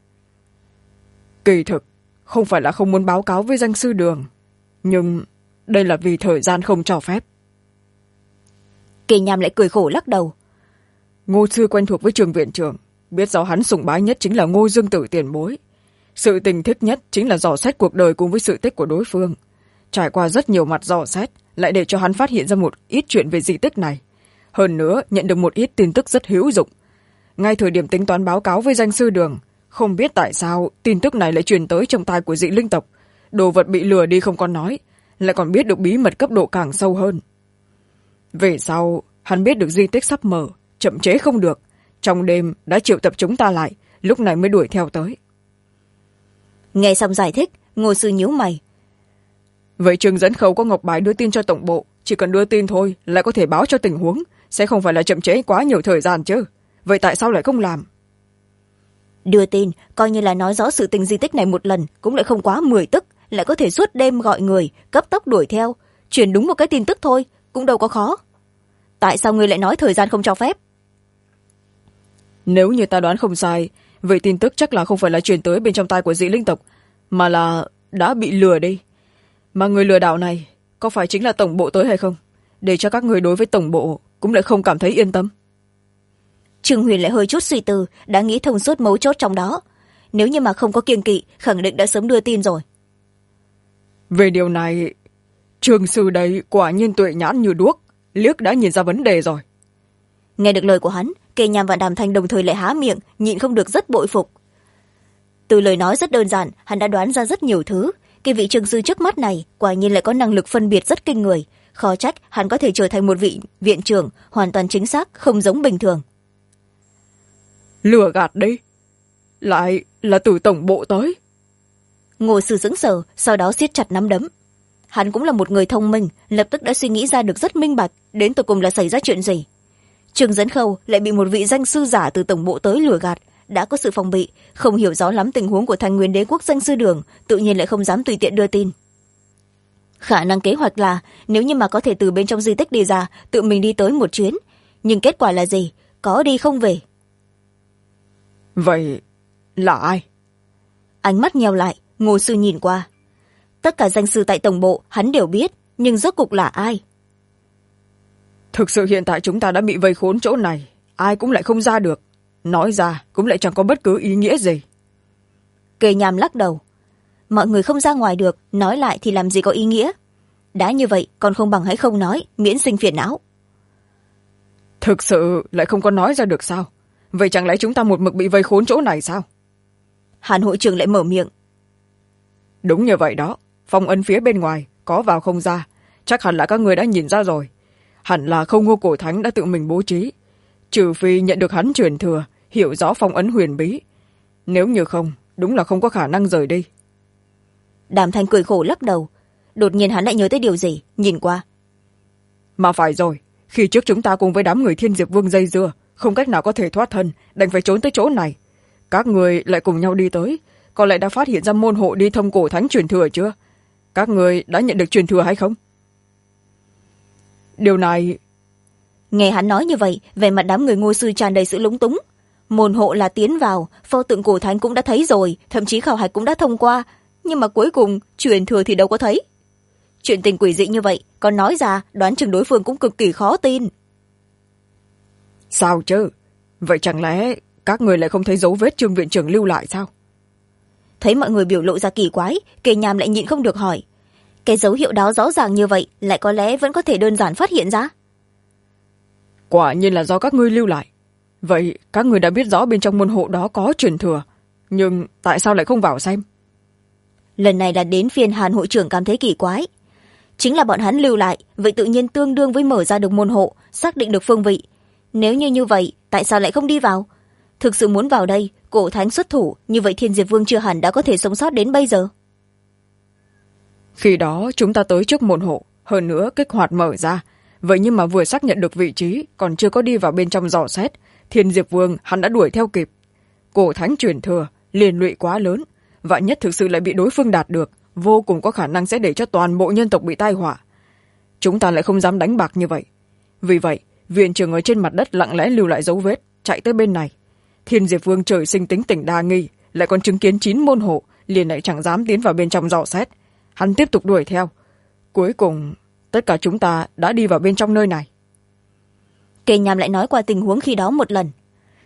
Kỳ thực, không phải là không muốn báo cáo với danh sư đường, nhưng đây là vì thời gian không cho phép. Kỳ Nham lại cười khổ lắc đầu. Ngô sư quen thuộc với Trường viện trưởng, biết rõ hắn sùng bái nhất chính là Ngô Dương Tử tiền bối. Sự tình thích nhất chính là dò xét cuộc đời cùng với sự tích của đối phương. Trải qua rất nhiều mặt dò xét, lại để cho hắn phát hiện ra một ít chuyện về di tích này. Hơn nữa, nhận được một ít tin tức rất hữu dụng. Ngay thời điểm tính toán báo cáo với danh sư Đường, không biết tại sao tin tức này lại truyền tới trong tai của dị linh tộc. Đồ vật bị lừa đi không còn nói, lại còn biết được bí mật cấp độ càng sâu hơn. Về sau, hắn biết được di tích sắp mở, chậm chế không được. Trong đêm đã triệu tập chúng ta lại, lúc này mới đuổi theo tới. Nghe xong giải thích, Ngô sư nhíu mày. Vậy Trương Dẫn Khâu có ngọc bài đưa tin cho tổng bộ, chỉ cần đưa tin thôi lại có thể báo cho tình huống, sẽ không phải là chậm trễ quá nhiều thời gian chứ. Vậy tại sao lại không làm? Đưa tin coi như là nói rõ sự tình di tích này một lần cũng lại không quá 10 tức, lại có thể suốt đêm gọi người cấp tốc đuổi theo, truyền đúng một cái tin tức thôi cũng đâu có khó. Tại sao ngươi lại nói thời gian không cho phép? Nếu như ta đoán không sai, vậy tin tức chắc là không phải là truyền tới bên trong tai của dị linh tộc, mà là đã bị lừa đi. Mà người lừa đảo này có phải chính là tổng bộ tới hay không, để cho các người đối với tổng bộ cũng lại không cảm thấy yên tâm? Trương Huyền lại hơi chút suy tư, đã nghĩ thông suốt mấu chốt trong đó. Nếu như mà không có kiêng kỵ, khẳng định đã sớm đưa tin rồi. Về điều này, Trương sư đây quả nhiên tuệ nhãn như đuốc, liếc đã nhìn ra vấn đề rồi. Nghe được lời của hắn, Kề Nham và Đàm Thanh đồng thời lại há miệng, nhịn không được rất bội phục. Từ lời nói rất đơn giản, hắn đã đoán ra rất nhiều thứ. Cái vị Trương sư trước mắt này quả nhiên lại có năng lực phân biệt rất kinh người. Khó trách hắn có thể trở thành một vị viện trưởng hoàn toàn chính xác, không giống bình thường. Lừa gạt đi, lại là từ tổng bộ tới. Ngô sư sững sờ, sau đó siết chặt nắm đấm. Hắn cũng là một người thông minh, lập tức đã suy nghĩ ra được rất minh bạch đến tột cùng là xảy ra chuyện gì. Trương Dẫn Khâu lại bị một vị danh sư giả từ tổng bộ tới lừa gạt, đã có sự phòng bị, không hiểu rõ lắm tình huống của Thanh Nguyên Đế quốc danh sư Đường, tự nhiên lại không dám tùy tiện đưa tin. Khả năng kế hoạch là nếu như mà có thể từ bên trong di tích đi ra, tự mình đi tới một chuyến, nhưng kết quả là gì? Có đi không về. Vậy là ai? Ánh mắt nheo lại, Ngô sư nhìn qua. Tất cả danh sư tại tổng bộ hắn đều biết, nhưng rốt cục là ai? Thực sự hiện tại chúng ta đã bị vây khốn chỗ này, ai cũng lại không ra được, nói ra cũng lại chẳng có bất cứ ý nghĩa gì. Kề Nham lắc đầu. Mọi người không ra ngoài được, nói lại thì làm gì có ý nghĩa. Đã như vậy còn không bằng hãy không nói, miễn sinh phiền não. Thực sự lại không có nói ra được sao? Vậy chẳng lẽ chúng ta một mực bị vây khốn chỗ này sao? Hàn hội trưởng lại mở miệng. Đúng như vậy đó, phong ấn phía bên ngoài có vào không ra, chắc hẳn là các người đã nhìn ra rồi. Hẳn là không Ngô Cổ Thánh đã tự mình bố trí, trừ phi nhận được hắn truyền thừa, hiểu rõ phong ấn huyền bí. Nếu như không, đúng là không có khả năng rời đi. Đàm Thanh cười khổ lắc đầu. Đột nhiên hắn lại nhớ tới điều gì, nhìn qua. Mà phải rồi, khi trước chúng ta cùng với đám người Thiên Diệp Vương dây dưa, không cách nào có thể thoát thân, đành phải trốn tới chỗ này. Các người lại cùng nhau đi tới, có lẽ đã phát hiện ra môn hộ đi thông Cổ Thánh truyền thừa chưa? Các người đã nhận được truyền thừa hay không? Điều này... Nghe hắn nói như vậy, vẻ mặt đám người Ngô sư tràn đầy sự lúng túng. Môn hộ là tiến vào, pho tượng Cổ Thánh cũng đã thấy rồi, thậm chí khảo hạch cũng đã thông qua, nhưng mà cuối cùng truyền thừa thì đâu có thấy. Chuyện tình quỷ dị như vậy, còn nói ra đoán chừng đối phương cũng cực kỳ khó tin. Sao chứ? Vậy chẳng lẽ các người lại không thấy dấu vết Trương viện trưởng lưu lại sao? Thấy mọi người biểu lộ ra kỳ quái, Kề Nham lại nhịn không được hỏi. Cái dấu hiệu đó rõ ràng như vậy, lại có lẽ vẫn có thể đơn giản phát hiện ra. Quả nhiên là do các ngươi lưu lại. Vậy các người đã biết rõ bên trong môn hộ đó có truyền thừa, nhưng tại sao lại không vào xem? Lần này là đến phiên Hàn hội trưởng cảm thấy kỳ quái. Chính là bọn hắn lưu lại, vậy tự nhiên tương đương với mở ra được môn hộ, xác định được phương vị. Nếu như vậy, tại sao lại không đi vào? Thực sự muốn vào đây, Cổ Thánh xuất thủ, như vậy Thiên Diệp Vương chưa hẳn đã có thể sống sót đến bây giờ. Khi đó chúng ta tới trước môn hộ, hơn nữa kích hoạt mở ra. Vậy nhưng mà vừa xác nhận được vị trí, còn chưa có đi vào bên trong dò xét, Thiên Diệp Vương hắn đã đuổi theo kịp. Cổ Thánh truyền thừa, liên lụy quá lớn, vạn nhất thực sự lại bị đối phương đạt được, vô cùng có khả năng sẽ để cho toàn bộ nhân tộc bị tai họa. Chúng ta lại không dám đánh bạc như vậy. Vì vậy, viện trưởng ở trên mặt đất lặng lẽ lưu lại dấu vết, chạy tới bên này. Thiên Diệp Vương trời sinh tính tình đa nghi, lại còn chứng kiến 9 môn hộ, liền lại chẳng dám tiến vào bên trong dò xét. Hắn tiếp tục đuổi theo. Cuối cùng, tất cả chúng ta đã đi vào bên trong nơi này. Kề Nham lại nói qua tình huống khi đó một lần.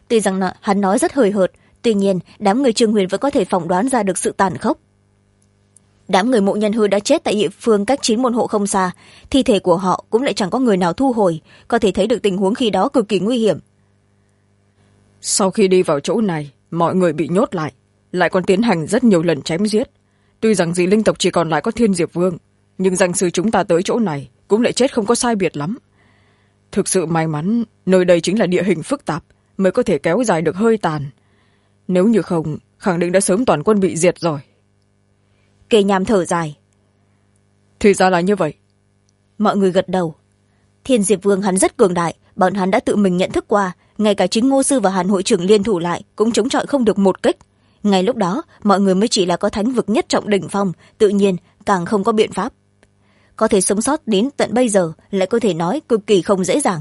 Tuy rằng hắn nói rất hời hợt, tuy nhiên đám người Trương Huyền vẫn có thể phỏng đoán ra được sự tàn khốc. Đám người Mộ Nhân Hư đã chết tại địa phương cách 9 môn hộ không xa, thi thể của họ cũng lại chẳng có người nào thu hồi, có thể thấy được tình huống khi đó cực kỳ nguy hiểm. Sau khi đi vào chỗ này, mọi người bị nhốt lại còn tiến hành rất nhiều lần chém giết. Tuy rằng dị linh tộc chỉ còn lại có Thiên Diệp Vương, nhưng danh sư chúng ta tới chỗ này cũng lại chết không có sai biệt lắm. Thực sự may mắn nơi đây chính là địa hình phức tạp, mới có thể kéo dài được hơi tàn. Nếu như không, khẳng định đã sớm toàn quân bị diệt rồi. Kề Nham thở dài. Thì ra là như vậy. Mọi người gật đầu. Thiên Diệp Vương hắn rất cường đại, bọn hắn đã tự mình nhận thức qua, ngay cả chính Ngô sư và Hàn hội trưởng liên thủ lại cũng chống chọi không được một kích. Ngay lúc đó mọi người mới chỉ là có thánh vực nhất trọng đỉnh phong, tự nhiên càng không có biện pháp. Có thể sống sót đến tận bây giờ lại có thể nói cực kỳ không dễ dàng.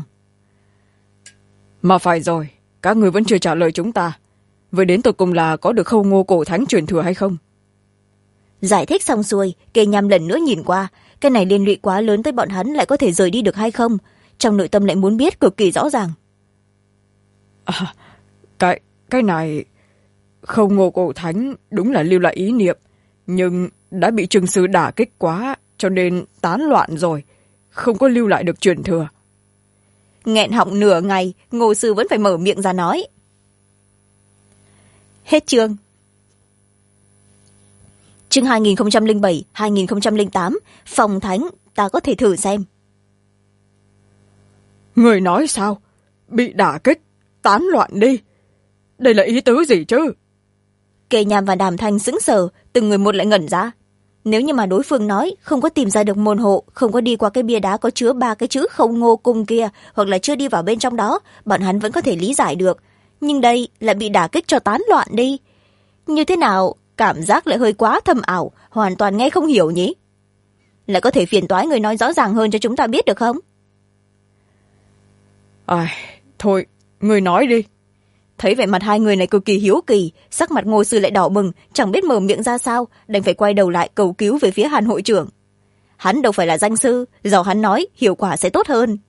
Mà phải rồi, các người vẫn chưa trả lời chúng ta. Vậy đến tột cùng là có được Khâu Ngô cổ thánh truyền thừa hay không? Giải thích xong xuôi, Kề Nham lần nữa nhìn qua, cái này liên lụy quá lớn tới bọn hắn lại có thể rời đi được hay không, trong nội tâm lại muốn biết cực kỳ rõ ràng. Cái này Khâu Ngô cổ thánh đúng là lưu lại ý niệm, nhưng đã bị Trừng sư đả kích quá, cho nên tán loạn rồi, không có lưu lại được truyền thừa. Nghẹn họng nửa ngày, Ngô sư vẫn phải mở miệng ra nói. Hết chương. Chương 2007-2008, Phong Thánh, ta có thể thử xem. Người nói sao? Bị đả kích, tán loạn đi. Đây là ý tứ gì chứ? Kề Nham và Đàm Thanh sững sờ, từng người một lại ngẩn ra. Nếu như mà đối phương nói không có tìm ra được môn hộ, không có đi qua cái bia đá có chứa 3 cái chữ Không Ngô cung kia, hoặc là chưa đi vào bên trong đó, bọn hắn vẫn có thể lý giải được. Nhưng đây lại bị đả kích cho tán loạn đi. Như thế nào, cảm giác lại hơi quá thâm ảo, hoàn toàn nghe không hiểu nhỉ? Lại có thể phiền toái người nói rõ ràng hơn cho chúng ta biết được không? Thôi, người nói đi. Thấy vẻ mặt hai người này cực kỳ hiếu kỳ, sắc mặt Ngô sư lại đỏ bừng, chẳng biết mở miệng ra sao, đành phải quay đầu lại cầu cứu về phía Hàn hội trưởng. Hắn đâu phải là danh sư, do hắn nói hiệu quả sẽ tốt hơn.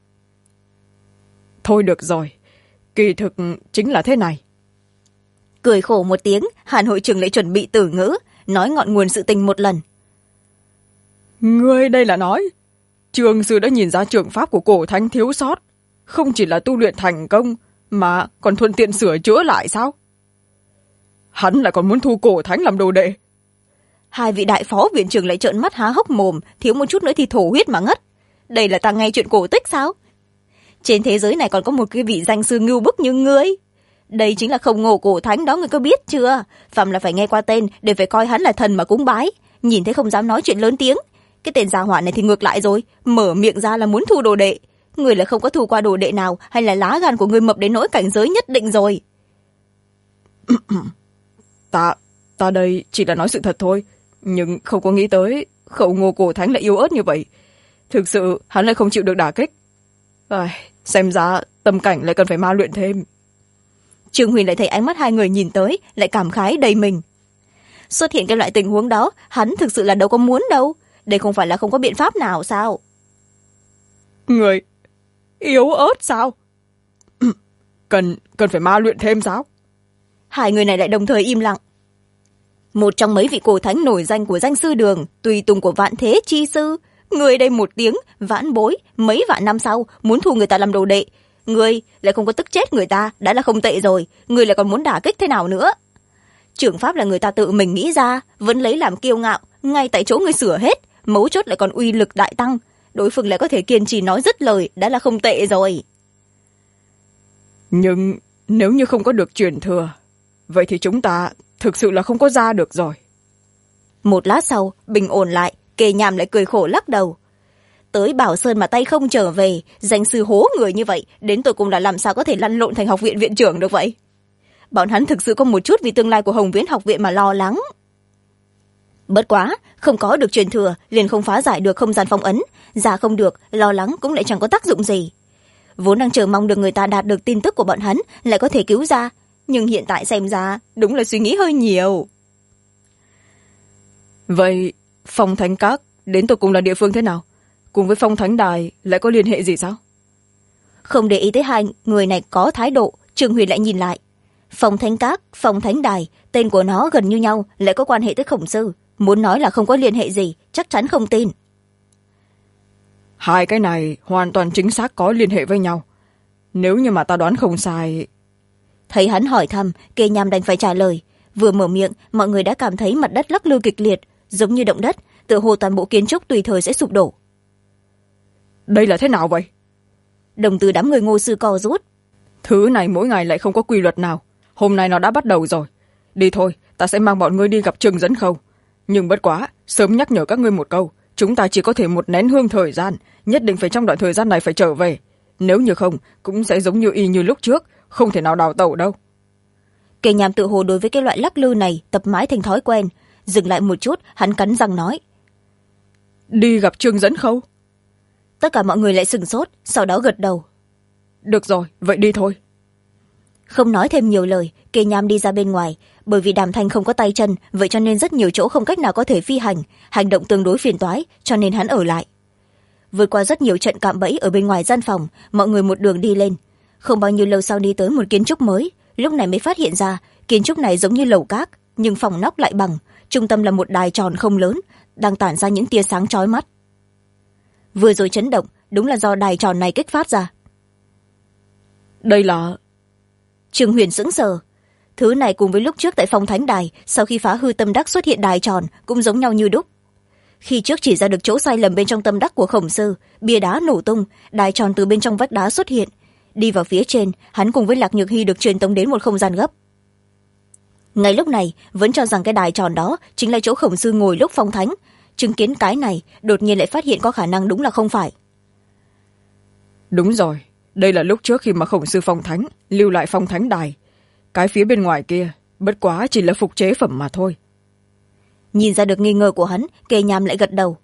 Thôi được rồi, kỳ thực chính là thế này. Cười khổ một tiếng, Hàn hội trưởng lại chuẩn bị từ ngữ, nói ngọn nguồn sự tình một lần. Ngươi đây là nói, Trường sư đã nhìn ra trường pháp của cổ thánh thiếu sót, không chỉ là tu luyện thành công, mà còn thuận tiện sửa chữa lại sao? Hắn lại còn muốn thu cổ thánh làm đồ đệ. Hai vị đại phó viện trưởng lại trợn mắt há hốc mồm, thiếu một chút nữa thì thổ huyết mà ngất. Đây là ta nghe chuyện cổ tích sao? Trên thế giới này còn có một cái vị danh sư ngưu bức như ngươi. Đây chính là Không Ngô cổ thánh đó, ngươi có biết chưa? Phạm là phải nghe qua tên để phải coi hắn là thần mà cúng bái. Nhìn thấy không dám nói chuyện lớn tiếng. Cái tên gia hỏa này thì ngược lại rồi, mở miệng ra là muốn thu đồ đệ. Người lại không có thu qua đồ đệ nào, hay là lá gan của người mập đến nỗi cảnh giới nhất định rồi? Ta đây chỉ là nói sự thật thôi, nhưng không có nghĩ tới Khẩu Ngô cổ thánh lại yếu ớt như vậy. Thực sự hắn lại không chịu được đả kích. Xem ra tâm cảnh lại cần phải ma luyện thêm. Trương Huyền lại thấy ánh mắt hai người nhìn tới, lại cảm khái đầy mình. Xuất hiện cái loại tình huống đó, hắn thực sự là đâu có muốn đâu. Đây không phải là không có biện pháp nào sao? Người yếu ớt sao? Cần phải ma luyện thêm sao? Hai người này lại đồng thời im lặng. Một trong mấy vị cổ thánh nổi danh của danh sư đường, tùy tùng của Vạn Thế chi sư, người đây một tiếng vãn bối, mấy vạn năm sau muốn thu người ta làm đồ đệ, người lại không có tức chết người ta đã là không tệ rồi, người lại còn muốn đả kích thế nào nữa? Trưởng pháp là người ta tự mình nghĩ ra, vẫn lấy làm kiêu ngạo, ngay tại chỗ người sửa hết, mấu chốt lại còn uy lực đại tăng, đối phương lại có thể kiên trì nói dứt lời đã là không tệ rồi. Nhưng nếu như không có được truyền thừa, vậy thì chúng ta thực sự là không có ra được rồi. Một lát sau bình ổn lại, Kề Nham lại cười khổ lắc đầu. Tới Bảo Sơn mà tay không trở về, danh sư hố người như vậy, đến tôi cũng là làm sao có thể lăn lộn thành học viện viện trưởng được vậy? Bọn hắn thực sự có một chút vì tương lai của Hồng Viễn học viện mà lo lắng. Bất quá, không có được truyền thừa liền không phá giải được không gian phong ấn, ra không được, lo lắng cũng lại chẳng có tác dụng gì. Vốn đang chờ mong được người ta đạt được tin tức của bọn hắn lại có thể cứu ra, nhưng hiện tại xem ra đúng là suy nghĩ hơi nhiều. Vậy Phong Thánh Các đến tột cùng là địa phương thế nào? Cùng với Phong Thánh Đài lại có liên hệ gì sao? Không để ý tới hai người này có thái độ, Trương Huyền lại nhìn lại. Phong thánh các, phong thánh đài, tên của nó gần như nhau, lại có quan hệ tới Khổng Sư. Muốn nói là không có liên hệ gì, chắc chắn không tin. Hai cái này hoàn toàn chính xác có liên hệ với nhau. Nếu như mà ta đoán không sai. Thấy hắn hỏi thăm, Kề Nham đành phải trả lời. Vừa mở miệng, mọi người đã cảm thấy mặt đất lắc lư kịch liệt, giống như động đất, tựa hồ toàn bộ kiến trúc tùy thời sẽ sụp đổ. Đây là thế nào vậy? Đồng từ đám người Ngô Sư co rút. Thứ này mỗi ngày lại không có quy luật nào. Hôm nay nó đã bắt đầu rồi. Đi thôi, ta sẽ mang bọn ngươi đi gặp Trương Dẫn Khâu. Nhưng bất quá, sớm nhắc nhở các ngươi một câu, chúng ta chỉ có thể một nén hương thời gian, nhất định phải trong đoạn thời gian này phải trở về. Nếu như không, cũng sẽ giống như y như lúc trước, không thể nào đào tẩu đâu. Kề Nham tự hồ đối với cái loại lắc lư này tập mãi thành thói quen. Dừng lại một chút, hắn cắn răng nói. Đi gặp Trương Dẫn Khâu? Tất cả mọi người lại sửng sốt, sau đó gật đầu. Được rồi, vậy đi thôi. Không nói thêm nhiều lời, Kề Nham đi ra bên ngoài. Bởi vì Đàm Thanh không có tay chân, vậy cho nên rất nhiều chỗ không cách nào có thể phi hành, hành động tương đối phiền toái, cho nên hắn ở lại. Vượt qua rất nhiều trận cạm bẫy ở bên ngoài gian phòng, mọi người một đường đi lên. Không bao nhiêu lâu sau đi tới một kiến trúc mới, lúc này mới phát hiện ra kiến trúc này giống như lầu cát, nhưng phòng nóc lại bằng, trung tâm là một đài tròn không lớn, đang tản ra những tia sáng chói mắt. Vừa rồi chấn động, đúng là do đài tròn này kích phát ra. Đây là... Trương Huyền sững sờ. Thứ này cùng với lúc trước tại phòng thánh đài, sau khi phá hư tâm đắc xuất hiện đài tròn, cũng giống nhau như đúc. Khi trước chỉ ra được chỗ sai lầm bên trong tâm đắc của Khổng Sư, bia đá nổ tung, đài tròn từ bên trong vách đá xuất hiện. Đi vào phía trên, hắn cùng với Lạc Nhược Hy được truyền tống đến một không gian gấp. Ngay lúc này, vẫn cho rằng cái đài tròn đó chính là chỗ Khổng Sư ngồi lúc phong thánh. Chứng kiến cái này, đột nhiên lại phát hiện có khả năng đúng là không phải. Đúng rồi, đây là lúc trước khi mà Khổng Sư phong thánh, lưu lại phong thánh đài. Cái phía bên ngoài kia, bất quá chỉ là phục chế phẩm mà thôi. Nhìn ra được nghi ngờ của hắn, Kề Nham lại gật đầu.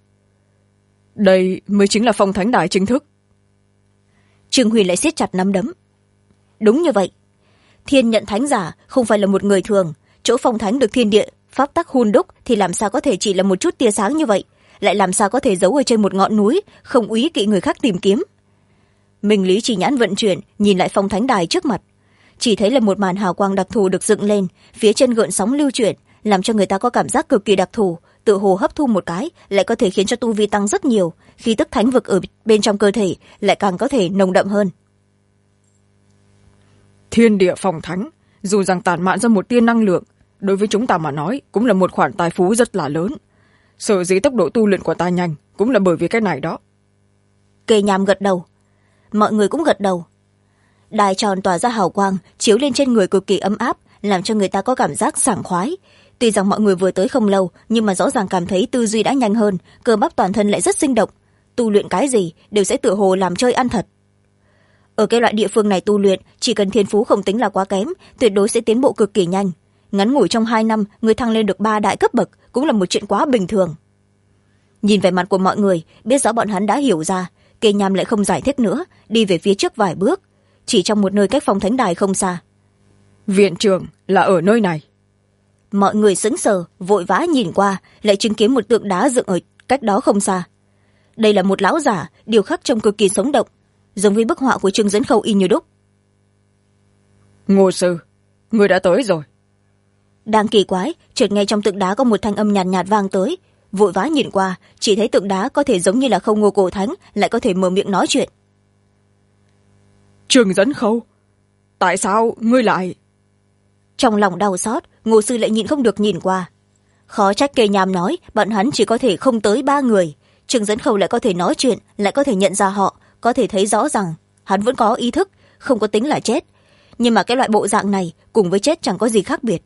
Đây mới chính là phong thánh đài chính thức. Trương Huyền lại siết chặt nắm đấm. Đúng như vậy. Thiên nhận thánh giả không phải là một người thường. Chỗ phong thánh được thiên địa pháp tắc hun đúc thì làm sao có thể chỉ là một chút tia sáng như vậy, lại làm sao có thể giấu ở trên một ngọn núi, không úy kỵ người khác tìm kiếm. Minh lý chỉ nhãn vận chuyển, nhìn lại phong thánh đài trước mặt, chỉ thấy là một màn hào quang đặc thù được dựng lên, phía trên gợn sóng lưu chuyển, làm cho người ta có cảm giác cực kỳ đặc thù, tự hồ hấp thu một cái lại có thể khiến cho tu vi tăng rất nhiều, khí tức thánh vực ở bên trong cơ thể lại càng có thể nồng đậm hơn. Thiên địa phong thánh, dù rằng tản mạn ra một tia năng lượng, đối với chúng ta mà nói cũng là một khoản tài phú rất là lớn. Sở dĩ tốc độ tu luyện của ta nhanh cũng là bởi vì cái này đó. Kề Nham gật đầu. Mọi người cũng gật đầu. Đài tròn tỏa ra hào quang, chiếu lên trên người cực kỳ ấm áp, làm cho người ta có cảm giác sảng khoái. Tuy rằng mọi người vừa tới không lâu, nhưng mà rõ ràng cảm thấy tư duy đã nhanh hơn, cơ bắp toàn thân lại rất sinh động. Tu luyện cái gì đều sẽ tựa hồ làm chơi ăn thật. Ở cái loại địa phương này tu luyện, chỉ cần thiên phú không tính là quá kém, tuyệt đối sẽ tiến bộ cực kỳ nhanh. Ngắn ngủi trong 2 năm, người thăng lên được 3 đại cấp bậc cũng là một chuyện quá bình thường. Nhìn vẻ mặt của mọi người, biết rõ bọn hắn đã hiểu ra, Kề Nham lại không giải thích nữa, đi về phía trước vài bước, chỉ trong một nơi cách phong thánh đài không xa. Viện trưởng là ở nơi này. Mọi người sững sờ, vội vã nhìn qua, lại chứng kiến một tượng đá dựng ở cách đó không xa. Đây là một lão giả, điêu khắc trông cực kỳ sống động, giống với bức họa của Trương Dẫn Khâu y như đúc. Ngô sư, người đã tới rồi. Đang kỳ quái, chợt nghe trong tượng đá có một thanh âm nhàn nhạt vang tới, vội vã nhìn qua, chỉ thấy tượng đá có thể giống như là Không Ngô Cổ Thánh, lại có thể mở miệng nói chuyện. Trương Dẫn Khâu, tại sao ngươi lại... Trong lòng đau xót, Ngô sư lại nhịn không được nhìn qua. Khó trách Kề Nham nói bọn hắn chỉ có thể không tới 3 người, Trương Dẫn Khâu lại có thể nói chuyện, lại có thể nhận ra họ, có thể thấy rõ rằng hắn vẫn có ý thức, không có tính là chết, nhưng mà cái loại bộ dạng này cùng với chết chẳng có gì khác biệt.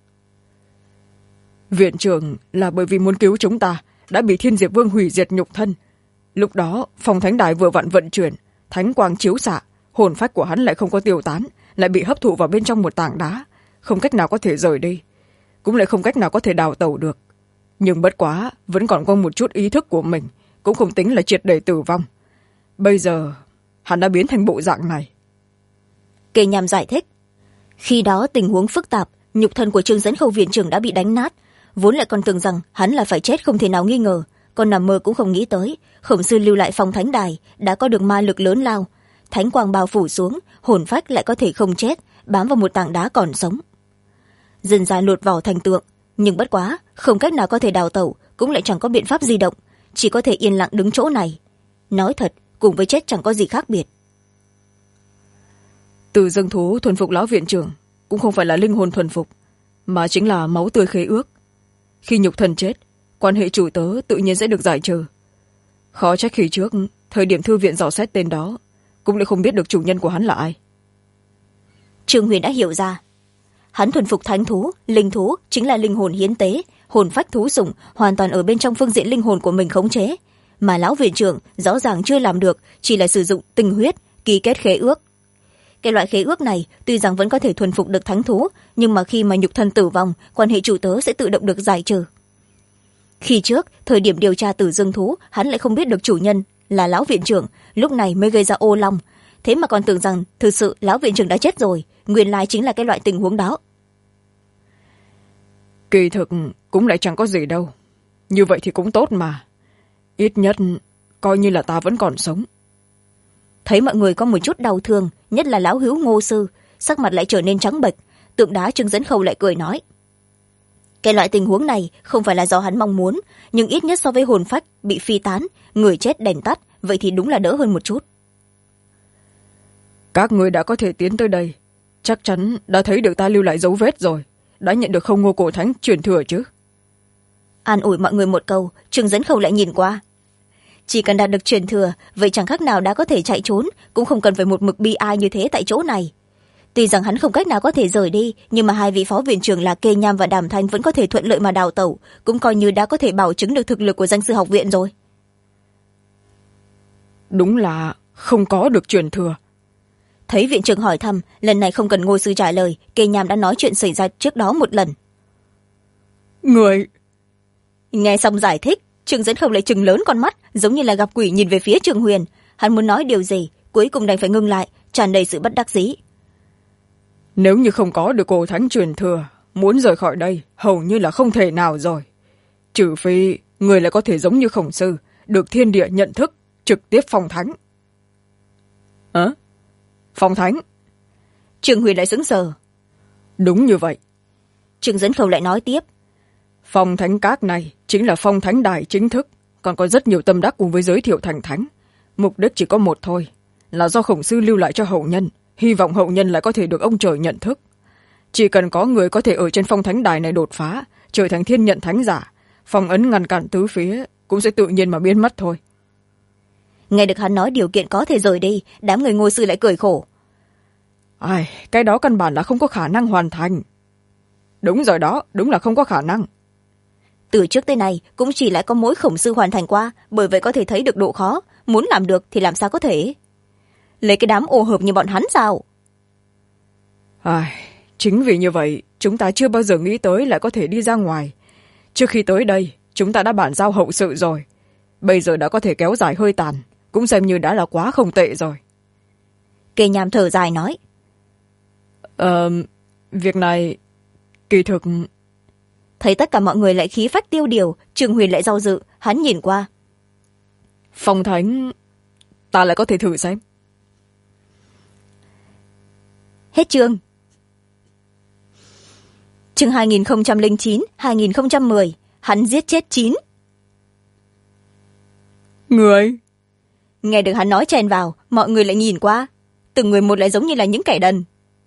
Viện trưởng là bởi vì muốn cứu chúng ta, đã bị Thiên Diệp Vương hủy diệt nhục thân. Lúc đó phong thánh đài vừa vặn vận chuyển, thánh quang chiếu xạ, hồn phách của hắn lại không có tiêu tán, lại bị hấp thụ vào bên trong một tảng đá, không cách nào có thể rời đi, cũng lại không cách nào có thể đào tẩu được. Nhưng bất quá vẫn còn có một chút ý thức của mình, cũng không tính là triệt để tử vong. Bây giờ hắn đã biến thành bộ dạng này. Kề Nham giải thích. Khi đó tình huống phức tạp, nhục thân của Trương Dẫn Khâu viện trưởng đã bị đánh nát, vốn lại còn tưởng rằng hắn là phải chết không thể nào nghi ngờ, còn nằm mơ cũng không nghĩ tới Khổng sư lưu lại phong thánh đài đã có được ma lực lớn lao, thánh quang bao phủ xuống, hồn phách lại có thể không chết, bám vào một tảng đá còn sống. Dần ra lột vỏ thành tượng, nhưng bất quá không cách nào có thể đào tẩu, cũng lại chẳng có biện pháp di động, chỉ có thể yên lặng đứng chỗ này. Nói thật, cùng với chết chẳng có gì khác biệt. Từ dương thú thuần phục lão viện trưởng cũng không phải là linh hồn thuần phục, mà chính là máu tươi khế ước. Khi nhục thân chết, quan hệ chủ tớ tự nhiên sẽ được giải trừ. Khó trách khi trước thời điểm thư viện dò xét tên đó cũng lại không biết được chủ nhân của hắn là ai. Trương Huyền đã hiểu ra. Hắn thuần phục thánh thú, linh thú chính là linh hồn hiến tế, hồn phách thú sủng hoàn toàn ở bên trong phương diện linh hồn của mình khống chế, mà lão viện trưởng rõ ràng chưa làm được, chỉ là sử dụng tinh huyết ký kết khế ước. Cái loại khế ước này tuy rằng vẫn có thể thuần phục được thánh thú, nhưng mà khi mà nhục thân tử vong, quan hệ chủ tớ sẽ tự động được giải trừ. Khi trước thời điểm điều tra Tử Dương thú, hắn lại không biết được chủ nhân là lão viện trưởng, lúc này mới gây ra ô long, thế mà còn tưởng rằng thực sự lão viện trưởng đã chết rồi, nguyên lai chính là cái loại tình huống đó. Kỳ thực cũng lại chẳng có gì đâu, như vậy thì cũng tốt mà, ít nhất coi như là ta vẫn còn sống. Thấy mọi người có một chút đau thương, nhất là lão hữu Ngô sư, sắc mặt lại trở nên trắng bệch. Tượng đá Trương Dẫn Khâu lại cười nói, cái loại tình huống này không phải là do hắn mong muốn, nhưng ít nhất so với hồn phách bị phi tán, người chết đèn tắt, vậy thì đúng là đỡ hơn một chút. Các người đã có thể tiến tới đây, chắc chắn đã thấy được ta lưu lại dấu vết rồi, đã nhận được Không Ngô Cổ Thánh truyền thừa chứ. An ủi mọi người một câu, Trương Dẫn Khâu lại nhìn qua. Chỉ cần đạt được truyền thừa, vậy chẳng khác nào đã có thể chạy trốn, cũng không cần phải một mực bi ai như thế tại chỗ này. Tuy rằng hắn không cách nào có thể rời đi, nhưng mà hai vị phó viện trưởng là Kê Nham và Đàm Thanh vẫn có thể thuận lợi mà đào tẩu, cũng coi như đã có thể bảo chứng được thực lực của danh sư học viện rồi. Đúng là không có được truyền thừa. Thấy viện trưởng hỏi thăm, lần này không cần Ngô sư trả lời, Kê Nham đã nói chuyện xảy ra trước đó một lần. Người... Nghe xong giải thích, Trương Dẫn Khâu lại trừng lớn con mắt, giống như là gặp quỷ nhìn về phía Trương Huyền. Hắn muốn nói điều gì, cuối cùng đành phải ngưng lại, tràn đầy sự bất đắc dĩ. Nếu như không có được Cổ Thánh truyền thừa, muốn rời khỏi đây hầu như là không thể nào rồi. Trừ phi người lại có thể giống như Khổng sư, được thiên địa nhận thức, trực tiếp phong thánh. Phong thánh? Trương Huyền lại sững sờ. Đúng như vậy. Trương Dẫn Khâu lại nói tiếp. Phong thánh các này chính là phong thánh đài chính thức, còn có rất nhiều tâm đắc cùng với giới thiệu thành thánh. Mục đích chỉ có một thôi, là do Khổng sư lưu lại cho hậu nhân, hy vọng hậu nhân lại có thể được ông trời nhận thức. Chỉ cần có người có thể ở trên phong thánh đài này đột phá, trở thành thiên nhận thánh giả, phong ấn ngăn cản tứ phía cũng sẽ tự nhiên mà biến mất thôi. Nghe được hắn nói điều kiện có thể rời đi, đám người Ngô sư lại cười khổ. Ai, cái đó căn bản là không có khả năng hoàn thành. Đúng rồi đó, đúng là không có khả năng. Từ trước tới nay cũng chỉ lại có mỗi Khổng sư hoàn thành qua, bởi vậy có thể thấy được độ khó, muốn làm được thì làm sao có thể. Lấy cái đám ô hợp như bọn hắn sao? Ai, chính vì như vậy chúng ta chưa bao giờ nghĩ tới lại có thể đi ra ngoài. Trước khi tới đây chúng ta đã bàn giao hậu sự rồi, bây giờ đã có thể kéo dài hơi tàn, cũng xem như đã là quá không tệ rồi. Kê Nham thở dài nói. Việc này kỳ thực... Thấy tất cả mọi người lại khí phách tiêu điều, Trương Huyền lại do dự, hắn nhìn qua. Phong thánh ta lại có thể thử xem. Hết chương. Chương 2009-2010, hắn giết chết 9. Người. Nghe được hắn nói chen vào, mọi người lại nhìn qua, từng người một lại giống như là những kẻ đần.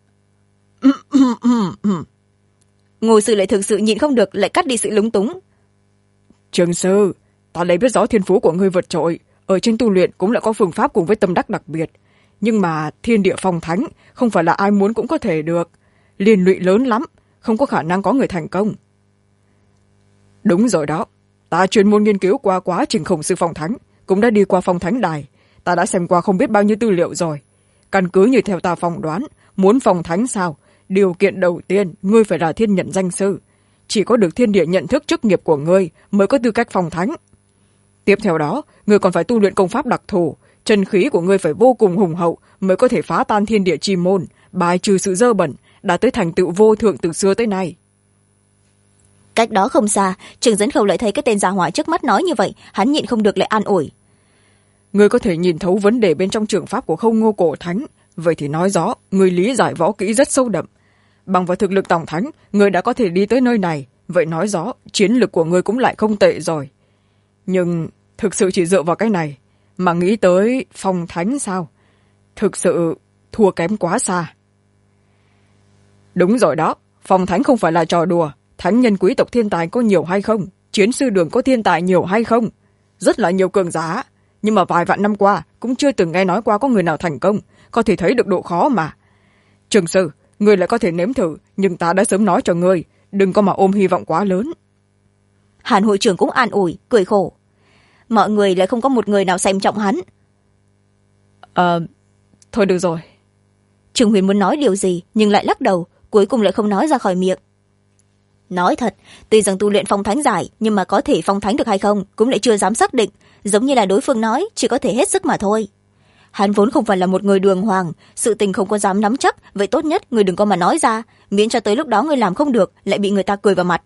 Ngô sư lại thực sự nhịn không được, lại cắt đi sự lúng túng. Trương sư, ta lấy biết rõ thiên phú của ngươi vượt trội, ở trên tu luyện cũng lại có phương pháp cùng với tâm đắc đặc biệt, nhưng mà thiên địa phong thánh không phải là ai muốn cũng có thể được, liên lụy lớn lắm, không có khả năng có người thành công. Đúng rồi đó, ta chuyên môn nghiên cứu qua quá trình Khổng sư phong thánh, cũng đã đi qua phong thánh đài, ta đã xem qua không biết bao nhiêu tư liệu rồi. Căn cứ như theo ta phỏng đoán, muốn phong thánh sao, điều kiện đầu tiên ngươi phải là thiên nhận danh sư, chỉ có được thiên địa nhận thức chức nghiệp của ngươi mới có tư cách phong thánh. Tiếp theo đó, ngươi còn phải tu luyện công pháp đặc thù, chân khí của ngươi phải vô cùng hùng hậu mới có thể phá tan thiên địa chi môn, bài trừ sự dơ bẩn, đã tới thành tựu vô thượng từ xưa tới nay. Cách đó không xa, Trương Dẫn Khâu lại thấy cái tên gia hỏa trước mắt nói như vậy, hắn nhịn không được lại an ủi. Ngươi có thể nhìn thấu vấn đề bên trong trường pháp của Không Ngô Cổ Thánh, vậy thì nói rõ người lý giải võ kỹ rất sâu đậm. Bằng vào thực lực tổng thánh, người đã có thể đi tới nơi này, vậy nói rõ chiến lực của người cũng lại không tệ rồi. Nhưng thực sự chỉ dựa vào cái này mà nghĩ tới phong thánh sao? Thực sự thua kém quá xa. Đúng rồi đó, phong thánh không phải là trò đùa. Thánh nhân quý tộc thiên tài có nhiều hay không? Chiến sư đường có thiên tài nhiều hay không? Rất là nhiều cường giả, nhưng mà vài vạn năm qua cũng chưa từng nghe nói qua có người nào thành công. Có thể thấy được độ khó mà. Trường sư, người lại có thể nếm thử, nhưng ta đã sớm nói cho người, đừng có mà ôm hy vọng quá lớn. Hàn hội trưởng cũng an ủi, cười khổ. Mọi người lại không có một người nào xem trọng hắn. Thôi được rồi. Trương Huyền muốn nói điều gì nhưng lại lắc đầu, cuối cùng lại không nói ra khỏi miệng. Nói thật, tuy rằng tu luyện phong thánh giải, nhưng mà có thể phong thánh được hay không cũng lại chưa dám xác định, giống như là đối phương nói, chỉ có thể hết sức mà thôi. Hắn vốn không phải là một người đường hoàng, sự tình không có dám nắm chắc, vậy tốt nhất người đừng có mà nói ra, miễn cho tới lúc đó người làm không được lại bị người ta cười vào mặt.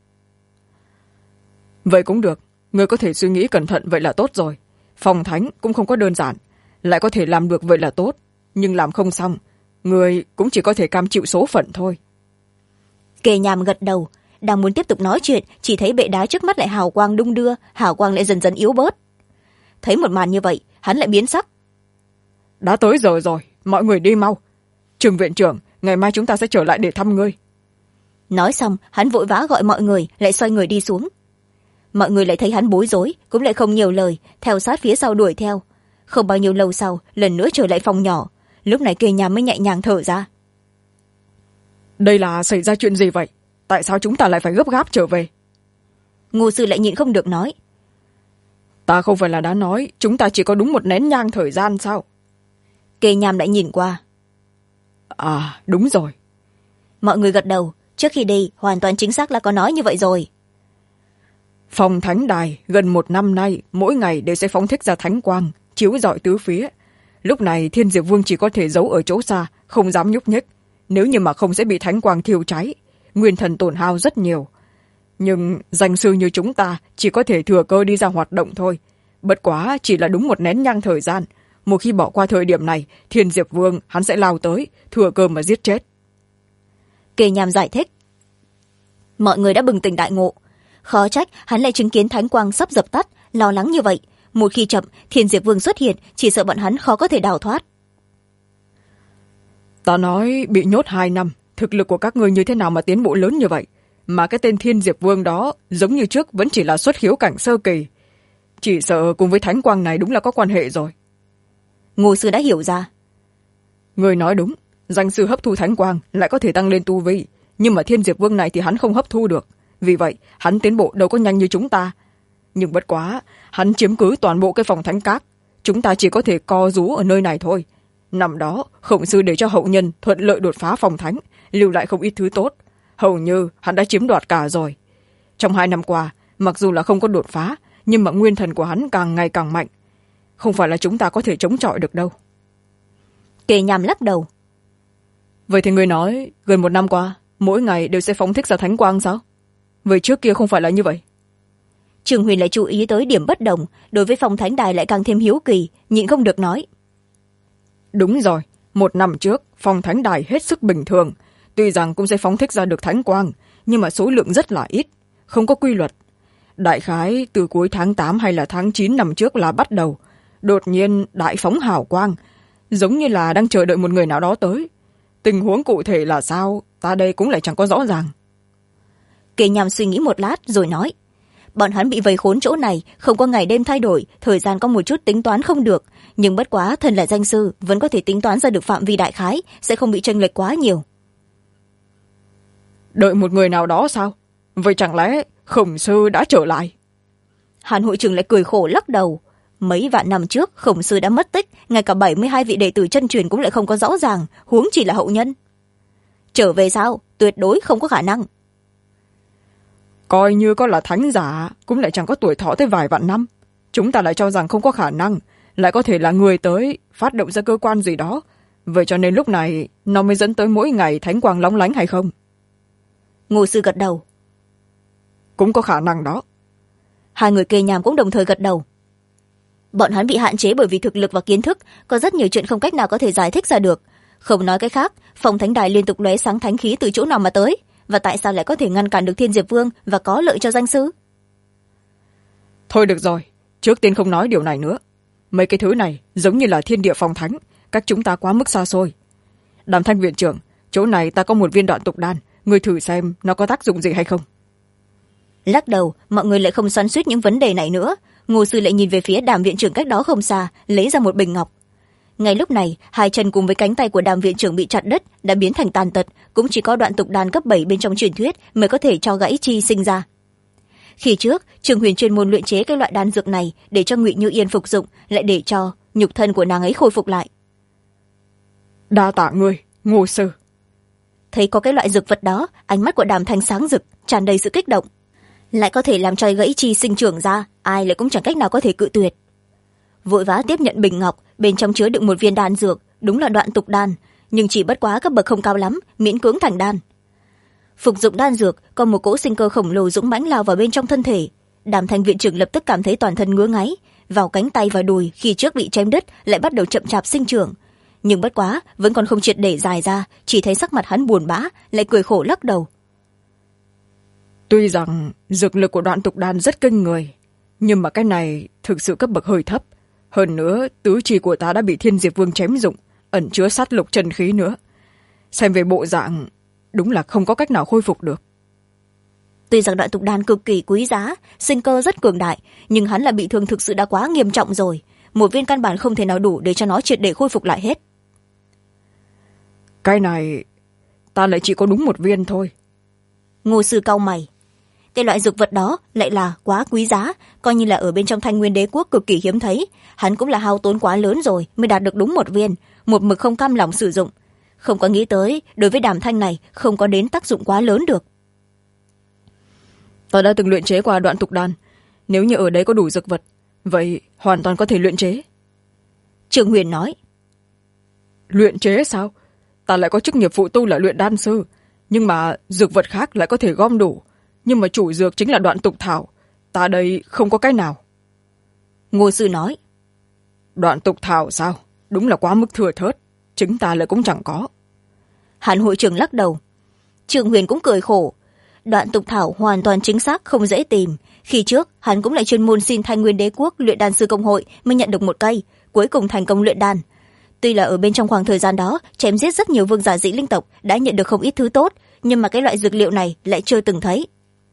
Vậy cũng được, người có thể suy nghĩ cẩn thận vậy là tốt rồi. Phong thánh cũng không có đơn giản, lại có thể làm được vậy là tốt, nhưng làm không xong, người cũng chỉ có thể cam chịu số phận thôi. Kề Nham gật đầu, đang muốn tiếp tục nói chuyện, chỉ thấy bệ đá trước mắt lại hào quang đung đưa, hào quang lại dần dần yếu bớt. Thấy một màn như vậy, hắn lại biến sắc. Đã tới giờ rồi, mọi người đi mau. Trương viện trưởng, ngày mai chúng ta sẽ trở lại để thăm ngươi. Nói xong, hắn vội vã gọi mọi người, lại xoay người đi xuống. Mọi người lại thấy hắn bối rối, cũng lại không nhiều lời, theo sát phía sau đuổi theo. Không bao nhiêu lâu sau, lần nữa trở lại phòng nhỏ. Lúc này Kề Nham mới nhẹ nhàng thở ra. Đây là xảy ra chuyện gì vậy? Tại sao chúng ta lại phải gấp gáp trở về? Ngô sư lại nhịn không được nói. Ta không phải là đã nói chúng ta chỉ có đúng một nén nhang thời gian sao? Kề Nham lại nhìn qua. À, đúng rồi. Mọi người gật đầu, trước khi đi hoàn toàn chính xác là có nói như vậy rồi. Phong thánh đài gần 1 năm nay mỗi ngày đều sẽ phóng thích ra thánh quang, chiếu rọi tứ phía. Lúc này Thiên Diệp Vương chỉ có thể giấu ở chỗ xa, không dám nhúc nhích, nếu như mà không sẽ bị thánh quang thiêu cháy, nguyên thần tổn hao rất nhiều. Nhưng danh sư như chúng ta chỉ có thể thừa cơ đi ra hoạt động thôi. Bất quá chỉ là đúng một nén nhang thời gian, một khi bỏ qua thời điểm này, Thiên Diệp Vương hắn sẽ lao tới, thừa cơ mà giết chết. Kề Nham giải thích. Mọi người đã bừng tỉnh đại ngộ. Khó trách hắn lại chứng kiến thánh quang sắp dập tắt, lo lắng như vậy. Một khi chậm, Thiên Diệp Vương xuất hiện, chỉ sợ bọn hắn khó có thể đào thoát. Ta nói bị nhốt 2 năm, thực lực của các ngươi như thế nào mà tiến bộ lớn như vậy? Mà cái tên Thiên Diệp Vương đó giống như trước vẫn chỉ là xuất khiếu cảnh sơ kỳ. Chỉ sợ cùng với thánh quang này đúng là có quan hệ rồi. Ngô sư đã hiểu ra. Người nói đúng, danh sư hấp thu thánh quang lại có thể tăng lên tu vi, nhưng mà Thiên Diệp Vương này thì hắn không hấp thu được, vì vậy hắn tiến bộ đâu có nhanh như chúng ta. Nhưng bất quá hắn chiếm cứ toàn bộ cái phòng thánh các, chúng ta chỉ có thể co rú ở nơi này thôi. Năm đó Khổng sư để cho hậu nhân thuận lợi đột phá phòng thánh, lưu lại không ít thứ tốt, hầu như hắn đã chiếm đoạt cả rồi. Trong 2 năm qua mặc dù là không có đột phá, nhưng mà nguyên thần của hắn càng ngày càng mạnh, không phải là chúng ta có thể chống chọi được đâu. Kề Nham lắc đầu. Vậy thì người nói gần 1 năm qua mỗi ngày đều sẽ phóng thích ra thánh quang sao? Vậy trước kia không phải là như vậy? Trương Huyền lại chú ý tới điểm bất đồng, đối với phòng thánh đài lại càng thêm hiếu kỳ, nhịn không được nói. Đúng rồi, 1 năm trước phòng thánh đài hết sức bình thường, tuy rằng cũng sẽ phóng thích ra được thánh quang, nhưng mà số lượng rất là ít, không có quy luật. Đại khái từ cuối tháng 8 hay là tháng 9 năm trước là bắt đầu đột nhiên đại phóng hào quang, giống như là đang chờ đợi một người nào đó tới. Tình huống cụ thể là sao, ta đây cũng lại chẳng có rõ ràng. Kề Nham suy nghĩ một lát rồi nói. Bọn hắn bị vây khốn chỗ này, không có ngày đêm thay đổi, thời gian có một chút tính toán không được, nhưng bất quá thân là danh sư vẫn có thể tính toán ra được phạm vi đại khái, sẽ không bị chênh lệch quá nhiều. Đợi một người nào đó sao? Vậy chẳng lẽ Khổng sư đã trở lại? Hàn hội trưởng lại cười khổ lắc đầu. Mấy vạn năm trước Khổng sư đã mất tích, ngay cả 72 vị đệ tử chân truyền cũng lại không có rõ ràng, huống chỉ là hậu nhân. Trở về sao? Tuyệt đối không có khả năng. Coi như có là thánh giả cũng lại chẳng có tuổi thọ tới vài vạn năm, chúng ta lại cho rằng không có khả năng, lại có thể là người tới phát động ra cơ quan gì đó, vậy cho nên lúc này nó mới dẫn tới mỗi ngày thánh quang lóng lánh hay không? Ngô sư gật đầu. Cũng có khả năng đó. Hai người Kề Nham cũng đồng thời gật đầu. Bọn hắn bị hạn chế bởi vì thực lực và kiến thức, có rất nhiều chuyện không cách nào có thể giải thích ra được. Không nói cái khác, phòng thánh đài liên tục lóe sáng thánh khí từ chỗ nào mà tới, và tại sao lại có thể ngăn cản được Thiên Diệp Vương và có lợi cho danh sư? Thôi được rồi, trước tiên không nói điều này nữa. Mấy cái thứ này giống như là thiên địa phong thánh, cách chúng ta quá mức xa xôi. Đàm Thanh viện trưởng, chỗ này ta có một viên đoạn tục đan, người thử xem nó có tác dụng gì hay không. Lắc đầu, mọi người lại không xoắn xuýt những vấn đề này nữa. Ngô sư lại nhìn về phía Đàm viện trưởng cách đó không xa, lấy ra một bình ngọc. Ngay lúc này, hai chân cùng với cánh tay của Đàm viện trưởng bị chặt đứt, đã biến thành tàn tật, cũng chỉ có đoạn tục đan cấp 7 bên trong truyền thuyết mới có thể cho gãy chi sinh ra. Khi trước, Trường Huyền chuyên môn luyện chế cái loại đan dược này để cho Ngụy Như Yên phục dụng, lại để cho nhục thân của nàng ấy khôi phục lại. Đa tạ ngươi, Ngô sư. Thấy có cái loại dược vật đó, ánh mắt của Đàm Thanh sáng rực, tràn đầy sự kích động. Lại có thể làm cho gãy chi sinh trưởng ra, ai lại cũng chẳng cách nào có thể cự tuyệt. Vội vã tiếp nhận bình ngọc, bên trong chứa đựng một viên đan dược, đúng là đoạn tục đan, nhưng chỉ bất quá cấp bậc không cao lắm, miễn cưỡng thành đan. Phục dụng đan dược, còn một cỗ sinh cơ khổng lồ dũng mãnh lao vào bên trong thân thể. Đàm Thanh viện trưởng lập tức cảm thấy toàn thân ngứa ngáy, vào cánh tay và đùi khi trước bị chém đứt lại bắt đầu chậm chạp sinh trưởng, nhưng bất quá vẫn còn không triệt để dài ra, chỉ thấy sắc mặt hắn buồn bã, lại cười khổ lắc đầu. Tuy rằng dược lực của đoạn tục đan rất kinh người, nhưng mà cái này thực sự cấp bậc hơi thấp. Hơn nữa, tứ chi của ta đã bị Thiên Diệp Vương chém dụng, ẩn chứa sát lục chân khí nữa. Xem về bộ dạng, đúng là không có cách nào khôi phục được. Tuy rằng đoạn tục đan cực kỳ quý giá, sinh cơ rất cường đại, nhưng hắn là bị thương thực sự đã quá nghiêm trọng rồi. Một viên căn bản không thể nào đủ để cho nó triệt để khôi phục lại hết. Cái này, ta lại chỉ có đúng một viên thôi. Ngô sư cau mày. Cái loại dược vật đó lại là quá quý giá, coi như là ở bên trong Thanh Nguyên Đế quốc cực kỳ hiếm thấy. Hắn cũng là hao tốn quá lớn rồi mới đạt được đúng một viên, một mực không cam lòng sử dụng. Không có nghĩ tới, đối với Đàm Thanh này không có đến tác dụng quá lớn được. Ta đã từng luyện chế qua đoạn tục đan, nếu như ở đấy có đủ dược vật, vậy hoàn toàn có thể luyện chế. Trường Huyền nói. Luyện chế sao? Ta lại có chức nghiệp phụ tu là luyện đan sư, nhưng mà dược vật khác lại có thể gom đủ, nhưng mà chủ dược chính là đoạn tục thảo, ta đây không có cái nào. Ngô sư nói. Đoạn tục thảo sao? Đúng là quá mức thừa thớt, chúng ta lại cũng chẳng có. Hàn hội trưởng lắc đầu. Trường Huyền cũng cười khổ. Đoạn tục thảo hoàn toàn chính xác không dễ tìm. Khi trước, hắn cũng lại chuyên môn xin Thanh Nguyên Đế quốc luyện đan sư công hội mới nhận được một cây, cuối cùng thành công luyện đan. Tuy là ở bên trong khoảng thời gian đó chém giết rất nhiều vương giả dị linh tộc, đã nhận được không ít thứ tốt, nhưng mà cái loại dược liệu này lại chưa từng thấy.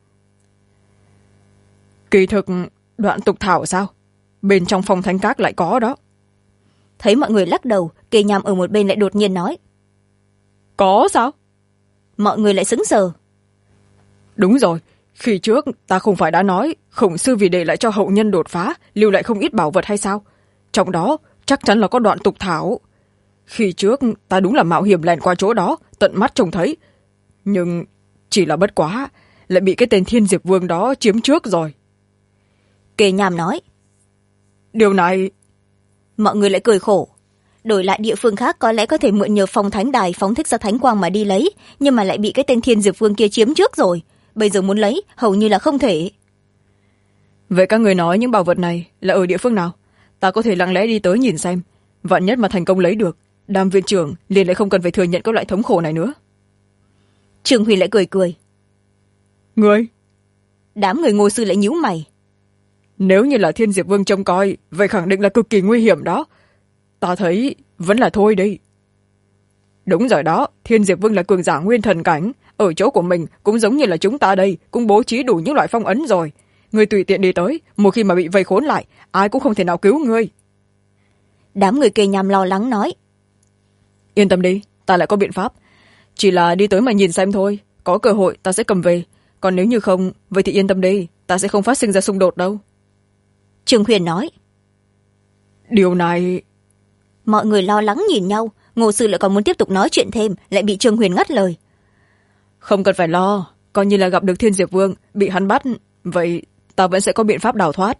Kỳ thực, đoạn tục thảo sao? Bên trong phòng thánh các lại có đó. Thấy mọi người lắc đầu, Kê Nham ở một bên lại đột nhiên nói. Có sao? Mọi người lại sững sờ. Đúng rồi, khi trước ta không phải đã nói Khổng sư vì để lại cho hậu nhân đột phá lưu lại không ít bảo vật hay sao? Trong đó chắc chắn là có đoạn tục thảo. Khi trước ta đúng là mạo hiểm lẻn qua chỗ đó, tận mắt trông thấy, nhưng chỉ là bất quá lại bị cái tên Thiên Diệp Vương đó chiếm trước rồi. Kê Nham nói. Điều này... Mọi người lại cười khổ. Đổi lại địa phương khác có lẽ có thể mượn nhờ phòng thánh đài phóng thích ra thánh quang mà đi lấy, nhưng mà lại bị cái tên Thiên Diệp Vương kia chiếm trước rồi. Bây giờ muốn lấy hầu như là không thể. Vậy các người nói những bảo vật này là ở địa phương nào? Ta có thể lặng lẽ đi tới nhìn xem. Vạn nhất mà thành công lấy được, Đàm viện trưởng liền lại không cần phải thừa nhận các loại thống khổ này nữa. Trường Huyền lại cười cười. Người? Đám người Ngô sư lại nhíu mày. Nếu như là Thiên Diệp Vương trông coi, vậy khẳng định là cực kỳ nguy hiểm đó. Ta thấy vẫn là thôi đi. Đúng rồi đó, Thiên Diệp Vương là cường giả nguyên thần cảnh, ở chỗ của mình cũng giống như là chúng ta đây, cũng bố trí đủ những loại phong ấn rồi. Người tùy tiện đi tới, một khi mà bị vây khốn lại, ai cũng không thể nào cứu ngươi. Đám người Kê Nham lo lắng nói. Yên tâm đi, ta lại có biện pháp. Chỉ là đi tới mà nhìn xem thôi, có cơ hội ta sẽ cầm về. Còn nếu như không, vậy thì yên tâm đi, ta sẽ không phát sinh ra xung đột đâu. Trường Huyền nói. Điều này... Mọi người lo lắng nhìn nhau, Ngô sư lại còn muốn tiếp tục nói chuyện thêm, lại bị Trường Huyền ngắt lời. Không cần phải lo, coi như là gặp được Thiên Diệp Vương, bị hắn bắt, vậy ta vẫn sẽ có biện pháp đào thoát.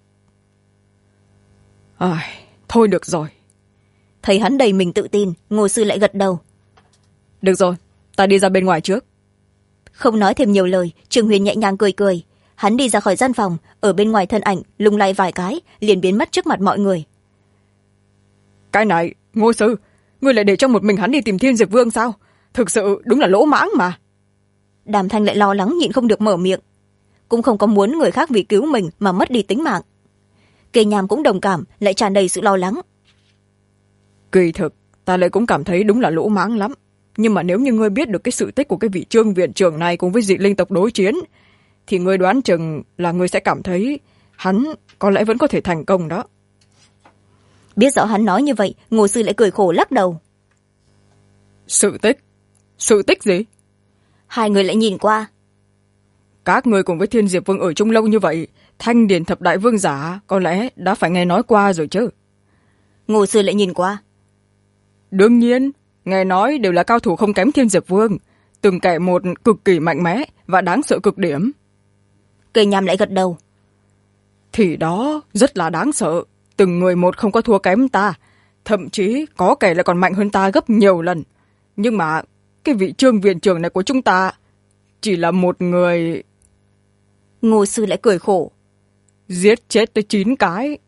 Thôi được rồi. Thấy hắn đầy mình tự tin, Ngô sư lại gật đầu. Được rồi, ta đi ra bên ngoài trước. Không nói thêm nhiều lời, Trường Huyền nhẹ nhàng cười cười. Hắn đi ra khỏi gian phòng, ở bên ngoài thân ảnh lung lay vài cái, liền biến mất trước mặt mọi người. Cái này, Ngô sư, ngươi lại để cho một mình hắn đi tìm Thiên Diệp Vương sao? Thực sự đúng là lỗ mãng mà. Đàm Thanh lại lo lắng nhịn không được mở miệng, cũng không có muốn người khác vì cứu mình mà mất đi tính mạng. Kề Nham cũng đồng cảm, lại tràn đầy sự lo lắng. Kỳ thực ta lại cũng cảm thấy đúng là lỗ mãng lắm, nhưng mà nếu như ngươi biết được cái sự tích của cái vị Trương viện trưởng này cùng với dị linh tộc đối chiến, thì ngươi đoán chừng là ngươi sẽ cảm thấy hắn có lẽ vẫn có thể thành công đó. Biết rõ hắn nói như vậy, Ngô Sư lại cười khổ lắc đầu. Sự tích? Sự tích gì? Hai người lại nhìn qua. Các ngươi cùng với Thiên Diệp Vương ở chung lâu như vậy, Thanh Điền thập đại vương giả có lẽ đã phải nghe nói qua rồi chứ. Ngô Sư lại nhìn qua. Đương nhiên, nghe nói đều là cao thủ không kém Thiên Diệp Vương, từng kẻ một cực kỳ mạnh mẽ và đáng sợ cực điểm. Kề Nham lại gật đầu. Thì đó rất là đáng sợ, từng người một không có thua kém ta, thậm chí có kẻ lại còn mạnh hơn ta gấp nhiều lần. Nhưng mà cái vị Trương viện trưởng này của chúng ta chỉ là một người. Ngô Sư lại cười khổ. Giết chết tới 9 cái.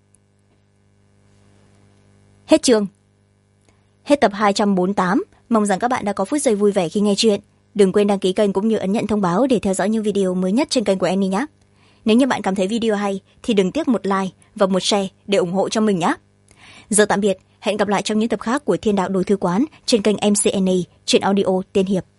Hết chương. Hết tập 248. Mong rằng các bạn đã có phút giây vui vẻ khi nghe chuyện. Đừng quên đăng ký kênh cũng như ấn nhận thông báo để theo dõi những video mới nhất trên kênh của Annie nhé. Nếu như bạn cảm thấy video hay thì đừng tiếc một like và một share để ủng hộ cho mình nhé. Giờ tạm biệt, hẹn gặp lại trong những tập khác của Thiên Đạo Đồ Thư Quán trên kênh MC Annie trên audio Tiên Hiệp.